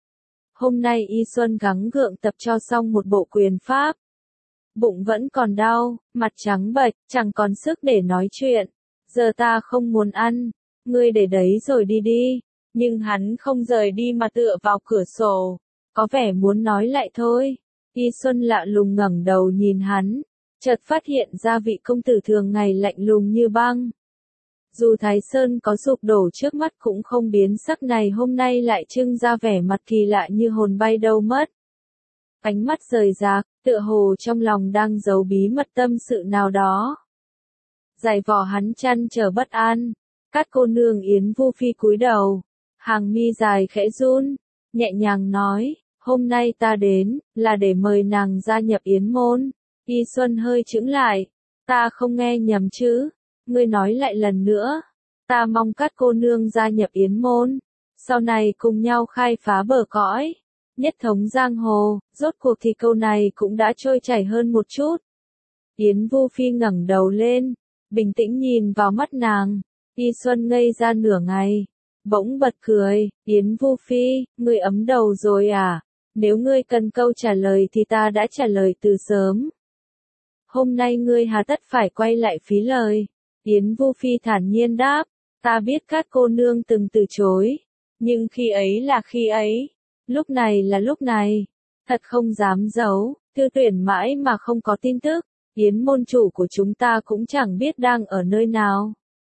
Hôm nay Y Xuân gắng gượng tập cho xong một bộ quyền pháp. Bụng vẫn còn đau, mặt trắng bệch, chẳng còn sức để nói chuyện. Giờ ta không muốn ăn, ngươi để đấy rồi đi đi. Nhưng hắn không rời đi mà tựa vào cửa sổ, có vẻ muốn nói lại thôi. Y Xuân lạ lùng ngẩng đầu nhìn hắn, chợt phát hiện ra vị công tử thường ngày lạnh lùng như băng. Dù Thái Sơn có sụp đổ trước mắt cũng không biến sắc này hôm nay lại trưng ra vẻ mặt kỳ lạ như hồn bay đâu mất. Ánh mắt rời rạc, tựa hồ trong lòng đang giấu bí mật tâm sự nào đó. Giày vò hắn chăn trở bất an, Cát cô nương Yến Vu Phi cúi đầu, hàng mi dài khẽ run, nhẹ nhàng nói, hôm nay ta đến, là để mời nàng gia nhập Yến môn. Y Xuân hơi chững lại, ta không nghe nhầm chứ, ngươi nói lại lần nữa, ta mong Cát cô nương gia nhập Yến môn, sau này cùng nhau khai phá bờ cõi, nhất thống giang hồ. Rốt cuộc thì câu này cũng đã trôi chảy hơn một chút. Yến Vu Phi ngẩng đầu lên, bình tĩnh nhìn vào mắt nàng. Y Xuân ngây ra nửa ngày, bỗng bật cười, Yến Vu Phi, ngươi ấm đầu rồi à? Nếu ngươi cần câu trả lời thì ta đã trả lời từ sớm. Hôm nay ngươi hà tất phải quay lại phí lời. Yến Vu Phi thản nhiên đáp, ta biết Cát cô nương từng từ chối, nhưng khi ấy là khi ấy, lúc này là lúc này, thật không dám giấu, Thư Tuyển mãi mà không có tin tức, Yến môn chủ của chúng ta cũng chẳng biết đang ở nơi nào.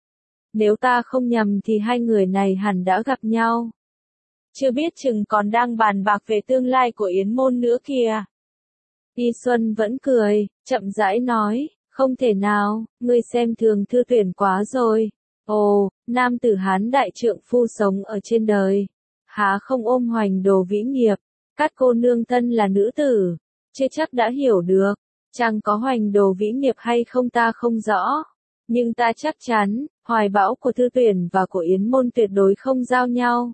Nếu ta không nhầm thì hai người này hẳn đã gặp nhau. Chưa biết chừng còn đang bàn bạc về tương lai của Yến môn nữa kìa. Y Xuân vẫn cười, chậm rãi nói, không thể nào, ngươi xem thường Thư Tuyển quá rồi. Ồ, nam tử Hán đại trượng phu sống ở trên đời, há không ôm hoành đồ vĩ nghiệp. Cát cô nương thân là nữ tử, chưa chắc đã hiểu được, chẳng có hoành đồ vĩ nghiệp hay không ta không rõ. Nhưng ta chắc chắn, hoài bão của Thư Tuyển và của Yến môn tuyệt đối không giao nhau.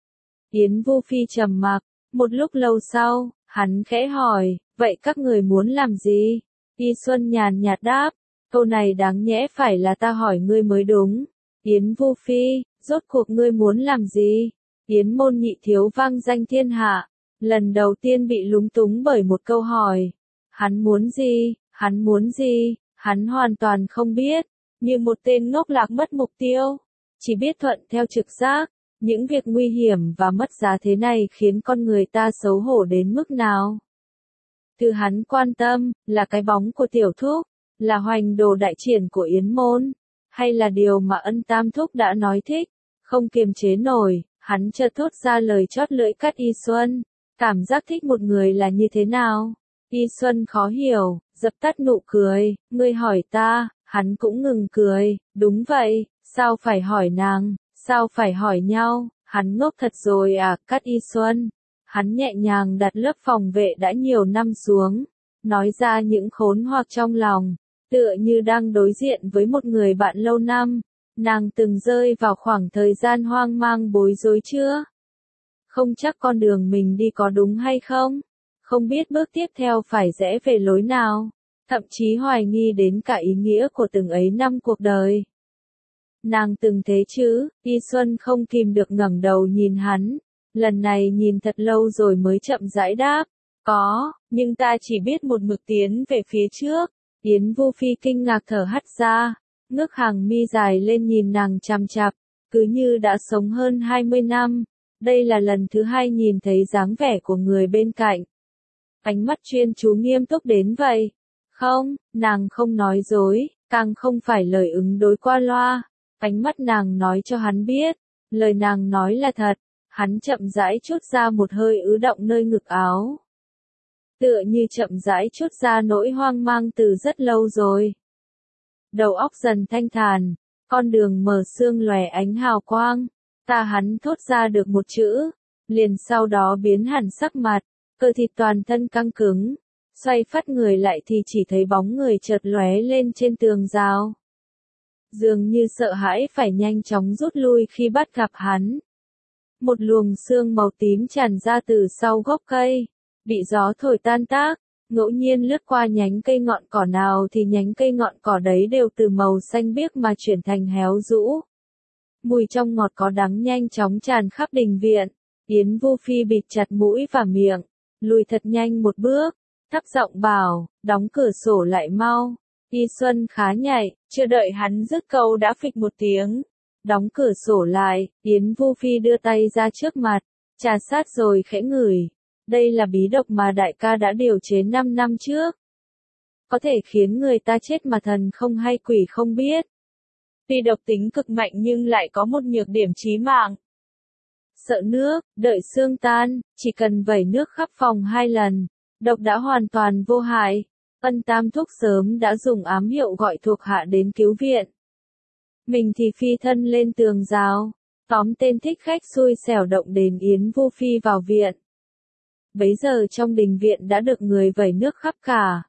Yến Vu Phi trầm mặc, một lúc lâu sau, hắn khẽ hỏi, vậy các người muốn làm gì? Y Xuân nhàn nhạt đáp, câu này đáng nhẽ phải là ta hỏi ngươi mới đúng. Yến Vu Phi, rốt cuộc ngươi muốn làm gì? Yến môn nhị thiếu vang danh thiên hạ, lần đầu tiên bị lúng túng bởi một câu hỏi. Hắn muốn gì? Hắn muốn gì? Hắn hoàn toàn không biết, như một tên ngốc lạc mất mục tiêu, chỉ biết thuận theo trực giác. Những việc nguy hiểm và mất giá thế này khiến con người ta xấu hổ đến mức nào? Thứ hắn quan tâm, là cái bóng của tiểu thúc, là hoành đồ đại triển của Yến môn, hay là điều mà Ân Tam thúc đã nói thích? Không kiềm chế nổi, hắn chợt thốt ra lời chót lưỡi Cát Y Xuân. Cảm giác thích một người là như thế nào? Y Xuân khó hiểu, dập tắt nụ cười, ngươi hỏi ta, hắn cũng ngừng cười, đúng vậy, sao phải hỏi nàng? Sao phải hỏi nhau, hắn ngốc thật rồi à, Cát Y Xuân. Hắn nhẹ nhàng đặt lớp phòng vệ đã nhiều năm xuống, nói ra những khốn hoặc trong lòng, tựa như đang đối diện với một người bạn lâu năm. Nàng từng rơi vào khoảng thời gian hoang mang bối rối chưa? Không chắc con đường mình đi có đúng hay không? Không biết bước tiếp theo phải rẽ về lối nào? Thậm chí hoài nghi đến cả ý nghĩa của từng ấy năm cuộc đời. Nàng từng thế chứ? Y Xuân không kìm được ngẩng đầu nhìn hắn, lần này nhìn thật lâu rồi mới chậm rãi đáp, có, nhưng ta chỉ biết một mực tiến về phía trước. Yến Vu Phi kinh ngạc thở hắt ra, ngước hàng mi dài lên nhìn nàng chằm chằm, cứ như đã sống hơn hai mươi năm, đây là lần thứ hai nhìn thấy dáng vẻ của người bên cạnh. Ánh mắt chuyên chú nghiêm túc đến vậy. Không, nàng không nói dối, càng không phải lời ứng đối qua loa. Ánh mắt nàng nói cho hắn biết, lời nàng nói là thật. Hắn chậm rãi trút ra một hơi ứ động nơi ngực áo. Tựa như chậm rãi trút ra nỗi hoang mang từ rất lâu rồi. Đầu óc dần thanh thản, con đường mở sương lòe ánh hào quang. Ta hắn thốt ra được một chữ, liền sau đó biến hẳn sắc mặt, cơ thịt toàn thân căng cứng. Xoay phát người lại thì chỉ thấy bóng người chợt lóe lên trên tường rào. Dường như sợ hãi phải nhanh chóng rút lui khi bắt gặp hắn. Một luồng sương màu tím tràn ra từ sau gốc cây, bị gió thổi tan tác, ngẫu nhiên lướt qua nhánh cây ngọn cỏ nào thì nhánh cây ngọn cỏ đấy đều từ màu xanh biếc mà chuyển thành héo rũ. Mùi trong ngọt có đắng nhanh chóng tràn khắp đình viện. Yến Vu Phi bịt chặt mũi và miệng, lùi thật nhanh một bước, thấp giọng bảo, đóng cửa sổ lại mau. Y Xuân khá nhạy, chưa đợi hắn dứt câu đã phịch một tiếng. Đóng cửa sổ lại, Yến Vu Phi đưa tay ra trước mặt, trà sát rồi khẽ ngửi. Đây là bí độc mà đại ca đã điều chế năm năm trước. Có thể khiến người ta chết mà thần không hay quỷ không biết. Tuy độc tính cực mạnh nhưng lại có một nhược điểm chí mạng. Sợ nước, đợi xương tan, chỉ cần vẩy nước khắp phòng hai lần, độc đã hoàn toàn vô hại. Ân Tam Thúc sớm đã dùng ám hiệu gọi thuộc hạ đến cứu viện. Mình thì phi thân lên tường rào, tóm tên thích khách xui xẻo động đến Yến Vu Phi vào viện. Bấy giờ trong đình viện đã được người vẩy nước khắp cả.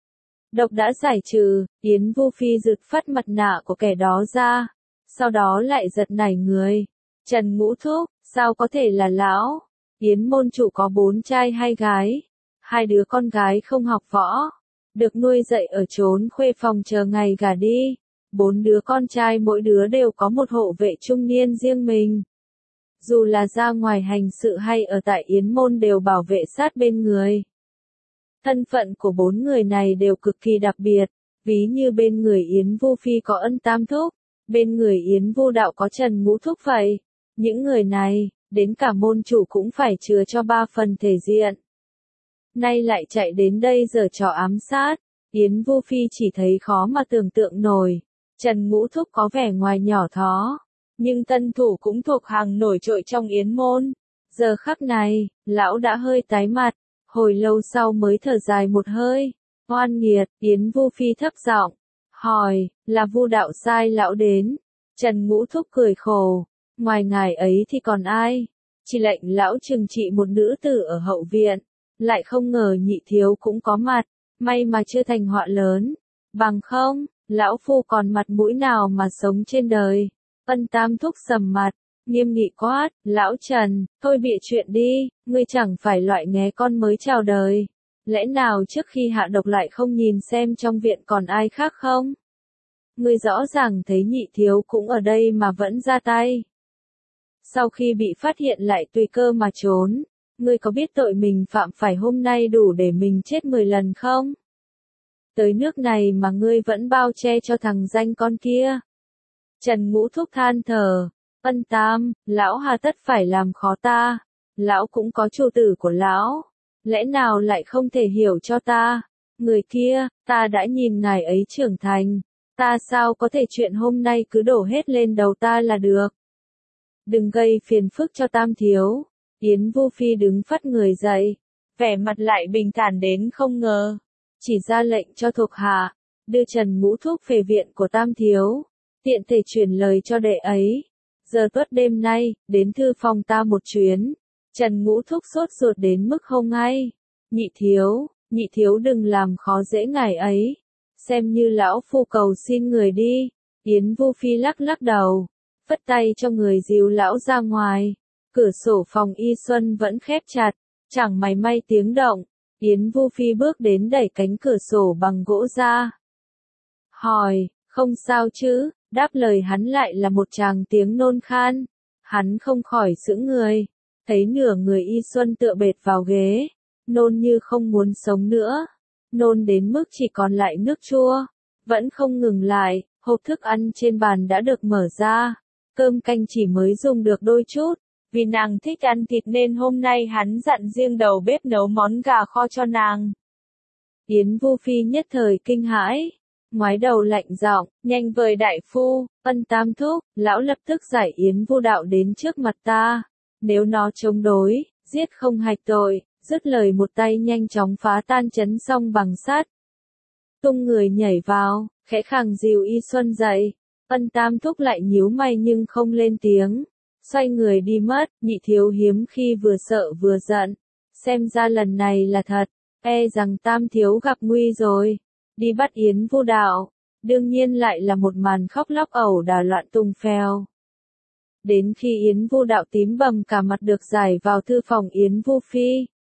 Độc đã giải trừ, Yến Vu Phi giựt phắt mặt nạ của kẻ đó ra, sau đó lại giật nảy người. Trần Ngũ Thúc, sao có thể là lão? Yến môn chủ có bốn trai hay gái? Hai đứa con gái không học võ, được nuôi dạy ở chốn khuê phòng chờ ngày gả đi. Bốn đứa con trai mỗi đứa đều có một hộ vệ trung niên riêng mình. Dù là ra ngoài hành sự hay ở tại Yến môn đều bảo vệ sát bên người. Thân phận của bốn người này đều cực kỳ đặc biệt, ví như bên người Yến Vu Phi có Ân Tam Thúc, bên người Yến Vu Đạo có Trần Ngũ Thúc vậy. Những người này, đến cả môn chủ cũng phải chừa cho ba phần thể diện. Nay lại chạy đến đây giở trò ám sát, Yến Vu Phi chỉ thấy khó mà tưởng tượng nổi. Trần Ngũ Thúc có vẻ ngoài nhỏ thó, nhưng tân thủ cũng thuộc hàng nổi trội trong Yến môn. Giờ khắc này, lão đã hơi tái mặt, hồi lâu sau mới thở dài một hơi. Oan nghiệt, Yến Vu Phi thấp giọng hỏi, là Vu Đạo sai lão đến. Trần Ngũ Thúc cười khổ, ngoài ngài ấy thì còn ai? Chỉ lệnh lão trừng trị một nữ tử ở hậu viện, lại không ngờ nhị thiếu cũng có mặt, may mà chưa thành họa lớn. Bằng không, lão phu còn mặt mũi nào mà sống trên đời. Ân Tam Thúc sầm mặt, nghiêm nghị quát, lão Trần, thôi bịa chuyện đi, ngươi chẳng phải loại nghé con mới chào đời. Lẽ nào trước khi hạ độc lại không nhìn xem trong viện còn ai khác không? Ngươi rõ ràng thấy nhị thiếu cũng ở đây mà vẫn ra tay. Sau khi bị phát hiện lại tùy cơ mà trốn, ngươi có biết tội mình phạm phải hôm nay đủ để mình chết mười lần không? Tới nước này mà ngươi vẫn bao che cho thằng danh con kia. Trần Ngũ Thúc than thở, Ân Tam, lão hà tất phải làm khó ta, lão cũng có chủ tử của lão, lẽ nào lại không thể hiểu cho ta? Người kia, ta đã nhìn ngài ấy trưởng thành, ta sao có thể chuyện hôm nay cứ đổ hết lên đầu ta là được. Đừng gây phiền phức cho Tam thiếu. Yến Vu Phi đứng phắt người dậy, vẻ mặt lại bình thản đến không ngờ, chỉ ra lệnh cho thuộc hạ, đưa Trần Ngũ Thúc về viện của Tam thiếu, tiện thể truyền lời cho đệ ấy. Giờ tuất đêm nay, đến thư phòng ta một chuyến. Trần Ngũ Thúc sốt ruột đến mức không ngay. Nhị thiếu, nhị thiếu đừng làm khó dễ ngài ấy. Xem như lão phu cầu xin người đi. Yến Vu Phi lắc lắc đầu, phất tay cho người dìu lão ra ngoài. Cửa sổ phòng Y Xuân vẫn khép chặt, chẳng mảy may tiếng động. Yến Vu Phi bước đến đẩy cánh cửa sổ bằng gỗ ra. Hỏi, không sao chứ? Đáp lời hắn lại là một tràng tiếng nôn khan. Hắn không khỏi sững người, thấy nửa người Y Xuân tựa bệt vào ghế, nôn như không muốn sống nữa, nôn đến mức chỉ còn lại nước chua, vẫn không ngừng lại. Hộp thức ăn trên bàn đã được mở ra, cơm canh chỉ mới dùng được đôi chút, vì nàng thích ăn thịt nên hôm nay hắn dặn riêng đầu bếp nấu món gà kho cho nàng. Yến Vu Phi nhất thời kinh hãi, ngoái đầu lạnh giọng, nhanh vời đại phu. Ân Tam Thúc, lão lập tức giải Yến Vu Đạo đến trước mặt ta, nếu nó chống đối, giết không hạch tội. Dứt lời một tay nhanh chóng phá tan chấn xong bằng sắt, tung người nhảy vào, khẽ khàng dìu Y Xuân dậy. Ân Tam Thúc lại nhíu mày nhưng không lên tiếng, xoay người đi mất. Nhị thiếu hiếm khi vừa sợ vừa giận, xem ra lần này là thật, e rằng Tam thiếu gặp nguy rồi. Đi bắt Yến Vu Đạo, đương nhiên lại là một màn khóc lóc ẩu đả loạn tung phèo. Đến khi Yến Vu Đạo tím bầm cả mặt được giải vào thư phòng Yến Vu Phi,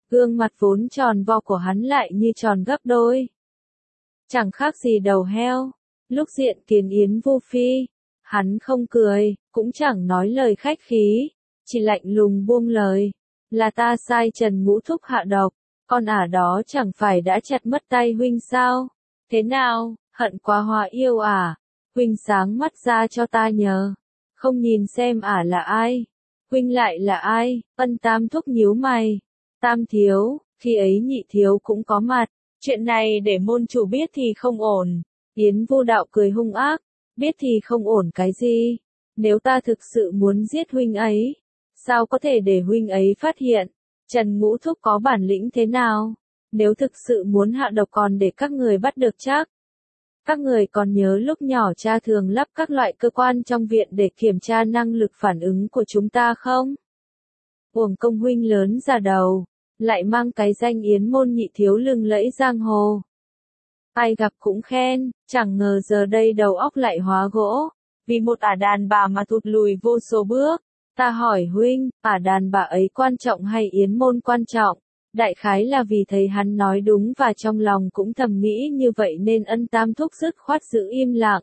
Gương mặt vốn tròn vo của hắn lại như tròn gấp đôi. Chẳng khác gì đầu heo. Lúc diện kiến Yến Vu Phi, hắn không cười, cũng chẳng nói lời khách khí, chỉ lạnh lùng buông lời. Là ta sai Trần Ngũ Thúc hạ độc, con ả đó chẳng phải đã chặt mất tay huynh sao? Thế nào, hận quá hóa yêu à? Huynh sáng mắt ra cho ta nhờ. Không nhìn xem ả là ai? Huynh lại là ai? Ân Tam Thúc nhíu mày. Tam thiếu, khi ấy Nhị thiếu cũng có mặt. Chuyện này để môn chủ biết thì không ổn. Yến Vu Đạo cười hung ác. Biết thì không ổn cái gì? Nếu ta thực sự muốn giết huynh ấy, sao có thể để huynh ấy phát hiện? Trần Ngũ Thúc có bản lĩnh thế nào? Nếu thực sự muốn hạ độc còn để các người bắt được chắc. Các người còn nhớ lúc nhỏ cha thường lắp các loại cơ quan trong viện để kiểm tra năng lực phản ứng của chúng ta không? Uổng công huynh lớn ra đầu, lại mang cái danh Yến môn Nhị thiếu lừng lẫy giang hồ. Ai gặp cũng khen, chẳng ngờ giờ đây đầu óc lại hóa gỗ, vì một ả đàn bà mà thụt lùi vô số bước. Ta hỏi huynh, ả đàn bà ấy quan trọng hay Yến môn quan trọng? Đại khái là vì thấy hắn nói đúng và trong lòng cũng thầm nghĩ như vậy nên Ân Tam Thúc dứt khoát giữ im lặng.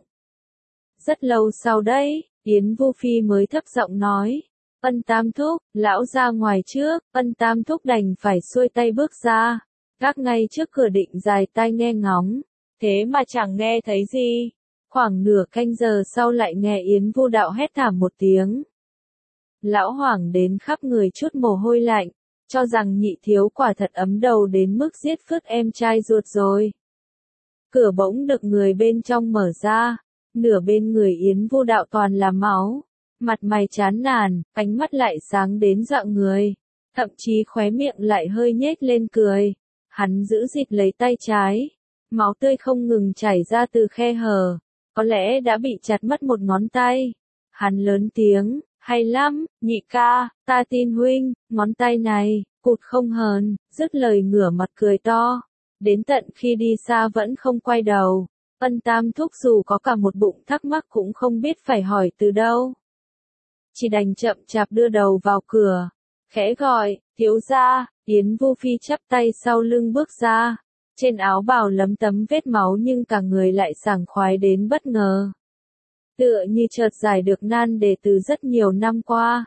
Rất lâu sau đấy, Yến Vu Phi mới thấp giọng nói. Ân Tam Thúc, lão ra ngoài trước, Ân Tam Thúc đành phải xuôi tay bước ra. Gác ngay trước cửa định dài tai nghe ngóng. Thế mà chẳng nghe thấy gì. Khoảng nửa canh giờ sau lại nghe Yến Vu Đạo hét thảm một tiếng. Lão hoảng đến khắp người chút mồ hôi lạnh, cho rằng Nhị thiếu quả thật ấm đầu đến mức giết phứt em trai ruột rồi. Cửa bỗng được người bên trong mở ra, nửa bên người Yến Vu Đạo toàn là máu, mặt mày chán nản, ánh mắt lại sáng đến dọa người, thậm chí khóe miệng lại hơi nhếch lên cười. Hắn giữ chặt lấy tay trái, máu tươi không ngừng chảy ra từ khe hở, có lẽ đã bị chặt mất một ngón tay. Hắn lớn tiếng, hay lắm, Nhị ca, ta tin huynh, ngón tay này, cụt không hờn, dứt lời ngửa mặt cười to. Đến tận khi đi xa vẫn không quay đầu. Ân Tam Thúc dù có cả một bụng thắc mắc cũng không biết phải hỏi từ đâu. Chỉ đành chậm chạp đưa đầu vào cửa, khẽ gọi, thiếu gia. Yến Vu Phi chắp tay sau lưng bước ra, trên áo bào lấm tấm vết máu nhưng cả người lại sảng khoái đến bất ngờ. Tựa như chợt giải được nan đề từ rất nhiều năm qua.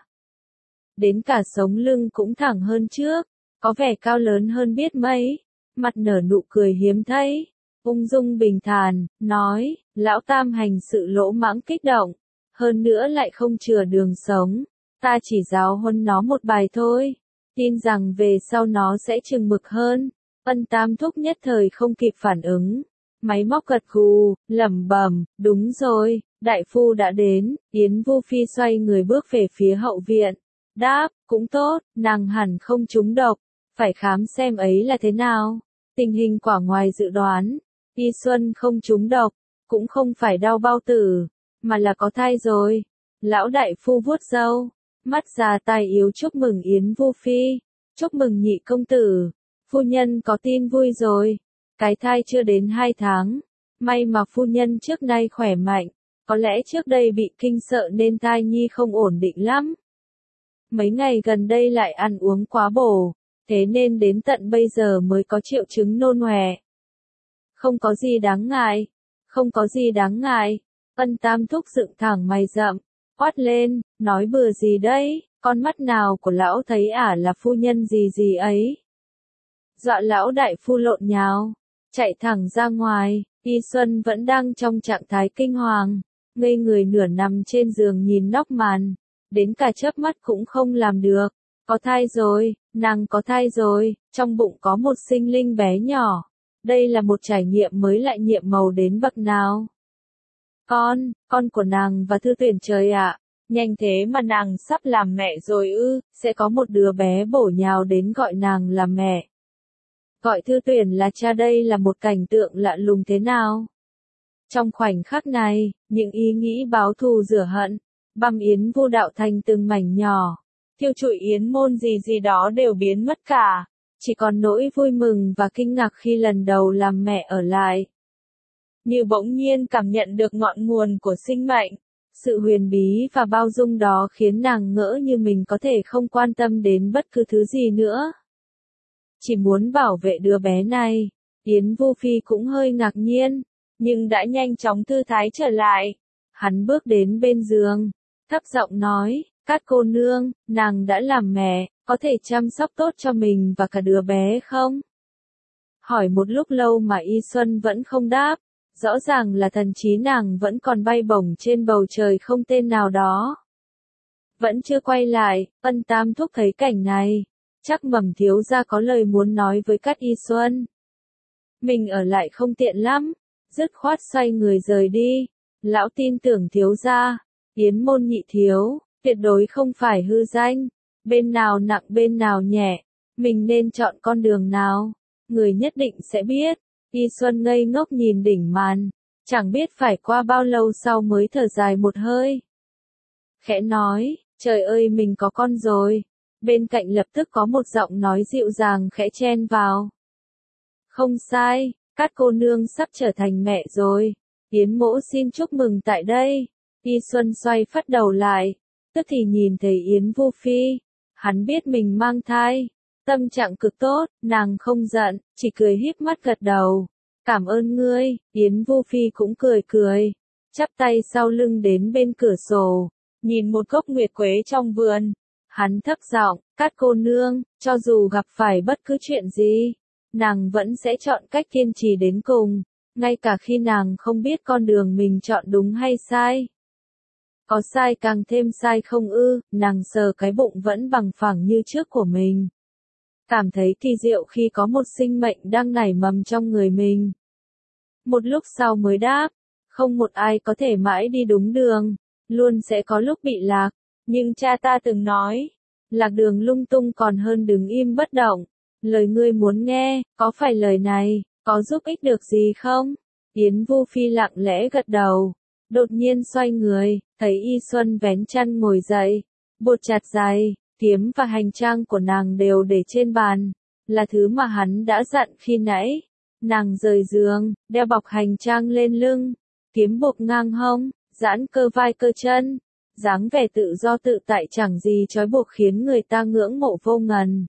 Đến cả sống lưng cũng thẳng hơn trước, có vẻ cao lớn hơn biết mấy, mặt nở nụ cười hiếm thấy, ung dung bình thản, nói, lão Tam hành sự lỗ mãng kích động, hơn nữa lại không chừa đường sống, ta chỉ giáo huấn nó một bài thôi. Tin rằng về sau nó sẽ chừng mực hơn. Ân Tam Thúc nhất thời không kịp phản ứng. Máy móc gật gù, lẩm bẩm, đúng rồi, đại phu đã đến. Yến Vu Phi xoay người bước về phía hậu viện. Đáp, cũng tốt, nàng hẳn không trúng độc. Phải khám xem ấy là thế nào. Tình hình quả ngoài dự đoán. Y Xuân không trúng độc, cũng không phải đau bao tử, mà là có thai rồi. Lão đại phu vuốt râu. Mắt già tai yếu chúc mừng Yến Vu Phi, chúc mừng Nhị công tử, phu nhân có tin vui rồi, cái thai chưa đến hai tháng, may mà phu nhân trước nay khỏe mạnh, có lẽ trước đây bị kinh sợ nên thai nhi không ổn định lắm. Mấy ngày gần đây lại ăn uống quá bổ, thế nên đến tận bây giờ mới có triệu chứng nôn ọe. Không có gì đáng ngại, không có gì đáng ngại. Ân Tam Thúc dựng thẳng mày rậm, quát lên, nói bừa gì đấy, con mắt nào của lão thấy ả là phu nhân gì gì ấy. Dọa lão đại phu lộn nhào, chạy thẳng ra ngoài. Y Xuân vẫn đang trong trạng thái kinh hoàng, ngây người nửa nằm trên giường nhìn nóc màn, đến cả chớp mắt cũng không làm được. Có thai rồi, nàng có thai rồi, trong bụng có một sinh linh bé nhỏ. Đây là một trải nghiệm mới lại nhiệm màu đến bậc nào. Con, con của nàng và Thư Tuyển trời ạ, nhanh thế mà nàng sắp làm mẹ rồi ư, sẽ có một đứa bé bổ nhào đến gọi nàng là mẹ. Gọi Thư Tuyển là cha, đây là một cảnh tượng lạ lùng thế nào. Trong khoảnh khắc này, những ý nghĩ báo thù rửa hận, băm Yến Vu Đạo thành từng mảnh nhỏ, thiêu trụi Yến môn gì gì đó đều biến mất cả, chỉ còn nỗi vui mừng và kinh ngạc khi lần đầu làm mẹ ở lại. Như bỗng nhiên cảm nhận được ngọn nguồn của sinh mệnh, sự huyền bí và bao dung đó khiến nàng ngỡ như mình có thể không quan tâm đến bất cứ thứ gì nữa. chỉ muốn bảo vệ đứa bé này. Yến Vu Phi cũng hơi ngạc nhiên, nhưng đã nhanh chóng thư thái trở lại. Hắn bước đến bên giường, thấp giọng nói, Cát cô nương, nàng đã làm mẹ, có thể chăm sóc tốt cho mình và cả đứa bé không? Hỏi một lúc lâu mà Y Xuân vẫn không đáp, rõ ràng là thần trí nàng vẫn còn bay bổng trên bầu trời không tên nào đó. Vẫn chưa quay lại, Ân Tam Thúc thấy cảnh này, chắc Mầm thiếu gia có lời muốn nói với Cát Y Xuân. Mình ở lại không tiện lắm, dứt khoát xoay người rời đi. Lão tin tưởng thiếu gia, Yến môn nhị thiếu, tuyệt đối không phải hư danh, bên nào nặng bên nào nhẹ, mình nên chọn con đường nào, người nhất định sẽ biết. Y Xuân ngây ngốc nhìn đỉnh màn, chẳng biết phải qua bao lâu sau mới thở dài một hơi. Khẽ nói, trời ơi mình có con rồi, bên cạnh lập tức có một giọng nói dịu dàng khẽ chen vào. Không sai, Cát cô nương sắp trở thành mẹ rồi. Yến mỗ xin chúc mừng tại đây. Y Xuân xoay phát đầu lại, tức thì nhìn thấy Yến Vu Phi. Hắn biết mình mang thai, tâm trạng cực tốt, nàng không giận, chỉ cười híp mắt gật đầu. Cảm ơn ngươi. Yến Vu Phi cũng cười cười, chắp tay sau lưng đến bên cửa sổ, nhìn một gốc nguyệt quế trong vườn. Hắn thấp giọng, Cát cô nương, cho dù gặp phải bất cứ chuyện gì, nàng vẫn sẽ chọn cách kiên trì đến cùng, ngay cả khi nàng không biết con đường mình chọn đúng hay sai. Có sai càng thêm sai không ư? Nàng sờ cái bụng vẫn bằng phẳng như trước của mình, cảm thấy kỳ diệu khi có một sinh mệnh đang nảy mầm trong người mình. Một lúc sau mới đáp, không một ai có thể mãi đi đúng đường, luôn sẽ có lúc bị lạc, nhưng cha ta từng nói, lạc đường lung tung còn hơn đứng im bất động. Lời ngươi muốn nghe, có phải lời này, có giúp ích được gì không? Yến Vu Phi lặng lẽ gật đầu, đột nhiên xoay người, thấy Y Xuân vén chăn ngồi dậy, buộc chặt giày, kiếm và hành trang của nàng đều để trên bàn, là thứ mà hắn đã dặn khi nãy. Nàng rời giường, đeo bọc hành trang lên lưng, kiếm buộc ngang hông, giãn cơ vai cơ chân, dáng vẻ tự do tự tại chẳng gì trói buộc khiến người ta ngưỡng mộ vô ngần.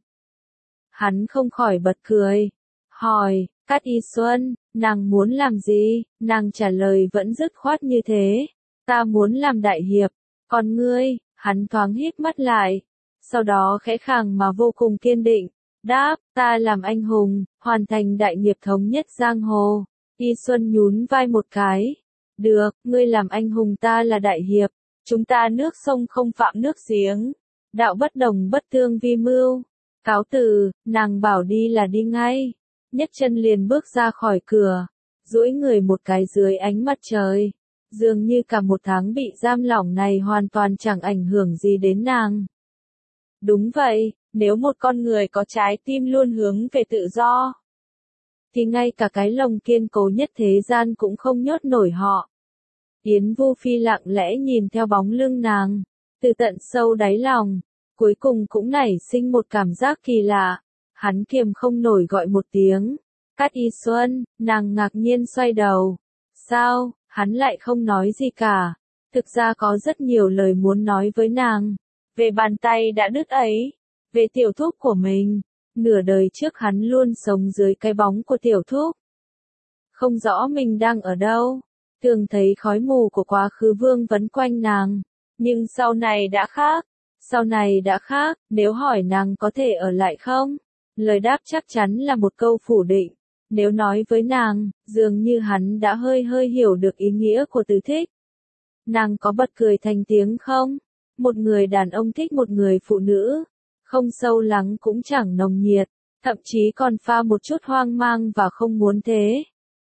Hắn không khỏi bật cười, hỏi, Cát Y Xuân, nàng muốn làm gì? Nàng trả lời vẫn dứt khoát như thế, ta muốn làm đại hiệp. Còn ngươi? Hắn thoáng híp mắt lại, sau đó khẽ khàng mà vô cùng kiên định, đáp, ta làm anh hùng, hoàn thành đại nghiệp thống nhất giang hồ. Y Xuân nhún vai một cái, được, ngươi làm anh hùng ta là đại hiệp, chúng ta nước sông không phạm nước giếng, đạo bất đồng bất tương vi mưu. Cáo từ, nàng bảo đi là đi ngay, nhấc chân liền bước ra khỏi cửa, duỗi người một cái dưới ánh mặt trời, dường như cả một tháng bị giam lỏng này hoàn toàn chẳng ảnh hưởng gì đến nàng. Đúng vậy, nếu một con người có trái tim luôn hướng về tự do, thì ngay cả cái lồng kiên cố nhất thế gian cũng không nhốt nổi họ. Yến Vu Phi lặng lẽ nhìn theo bóng lưng nàng, từ tận sâu đáy lòng, cuối cùng cũng nảy sinh một cảm giác kỳ lạ. Hắn kiềm không nổi gọi một tiếng, Cát Y Xuân. Nàng ngạc nhiên xoay đầu. Sao? Hắn lại không nói gì cả. Thực ra có rất nhiều lời muốn nói với nàng. Về bàn tay đã đứt ấy, về tiểu thúc của mình. Nửa đời trước hắn luôn sống dưới cái bóng của tiểu thúc, không rõ mình đang ở đâu, thường thấy khói mù của quá khứ vương vấn quanh nàng. Nhưng sau này đã khác. Sau này đã khác, nếu hỏi nàng có thể ở lại không? Lời đáp chắc chắn là một câu phủ định. Nếu nói với nàng, dường như hắn đã hơi hơi hiểu được ý nghĩa của từ thích. Nàng có bật cười thành tiếng không? Một người đàn ông thích một người phụ nữ, không sâu lắng cũng chẳng nồng nhiệt, thậm chí còn pha một chút hoang mang và không muốn thế.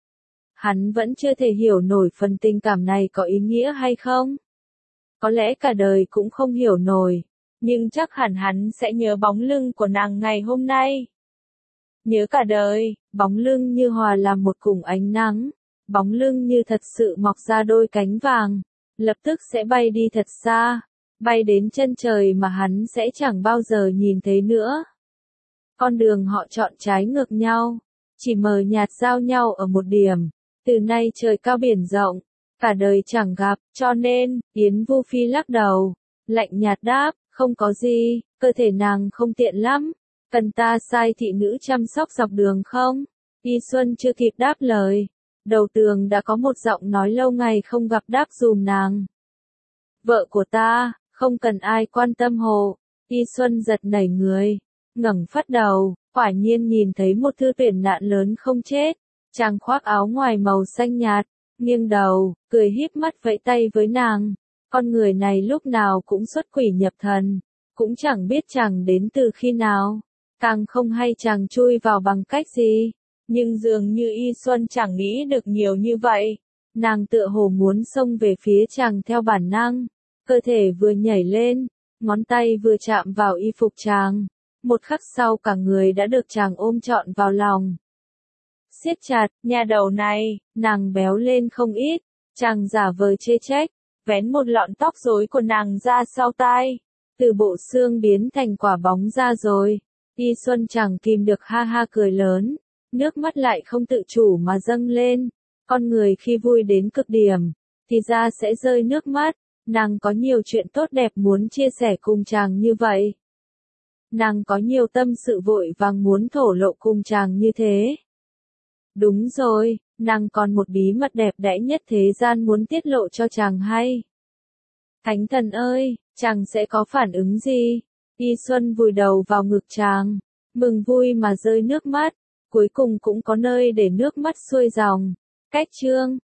Hắn vẫn chưa thể hiểu nổi phần tình cảm này có ý nghĩa hay không. Có lẽ cả đời cũng không hiểu nổi, nhưng chắc hẳn hắn sẽ nhớ bóng lưng của nàng ngày hôm nay. Nhớ cả đời, bóng lưng như hòa làm một cùng ánh nắng, bóng lưng như thật sự mọc ra đôi cánh vàng, lập tức sẽ bay đi thật xa, bay đến chân trời mà hắn sẽ chẳng bao giờ nhìn thấy nữa. Con đường họ chọn trái ngược nhau, chỉ mờ nhạt giao nhau ở một điểm, từ nay trời cao biển rộng, cả đời chẳng gặp, cho nên, Yến Vu Phi lắc đầu, lạnh nhạt đáp, không có gì, cơ thể nàng không tiện lắm, Cần ta sai thị nữ chăm sóc dọc đường không? Y Xuân chưa kịp đáp lời. Đầu tường đã có một giọng nói lâu ngày không gặp đáp dùm nàng. Vợ của ta, không cần ai quan tâm hộ. Y Xuân giật nảy người, ngẩng phát đầu, quả nhiên nhìn thấy một thư tuyển nạn lớn không chết. Chàng khoác áo ngoài màu xanh nhạt, nghiêng đầu, cười híp mắt vẫy tay với nàng. Con người này lúc nào cũng xuất quỷ nhập thần, cũng chẳng biết chàng đến từ khi nào, càng không hay chàng chui vào bằng cách gì. Nhưng dường như Y Xuân chẳng nghĩ được nhiều như vậy. Nàng tựa hồ muốn xông về phía chàng theo bản năng, cơ thể vừa nhảy lên, ngón tay vừa chạm vào y phục chàng. Một khắc sau cả người đã được chàng ôm trọn vào lòng. Siết chặt, nhà đầu này, nàng béo lên không ít, chàng giả vờ chê trách, vén một lọn tóc rối của nàng ra sau tai. Từ bộ xương biến thành quả bóng ra rồi. Y Xuân chẳng kìm được ha ha cười lớn, nước mắt lại không tự chủ mà dâng lên. Con người khi vui đến cực điểm, thì ra sẽ rơi nước mắt. Nàng có nhiều chuyện tốt đẹp muốn chia sẻ cùng chàng như vậy. Nàng có nhiều tâm sự vội vàng muốn thổ lộ cùng chàng như thế. Đúng rồi, nàng còn một bí mật đẹp đẽ nhất thế gian muốn tiết lộ cho chàng hay. Thánh thần ơi, chàng sẽ có phản ứng gì? Y Xuân vùi đầu vào ngực chàng, mừng vui mà rơi nước mắt, cuối cùng cũng có nơi để nước mắt xuôi dòng. Cách chương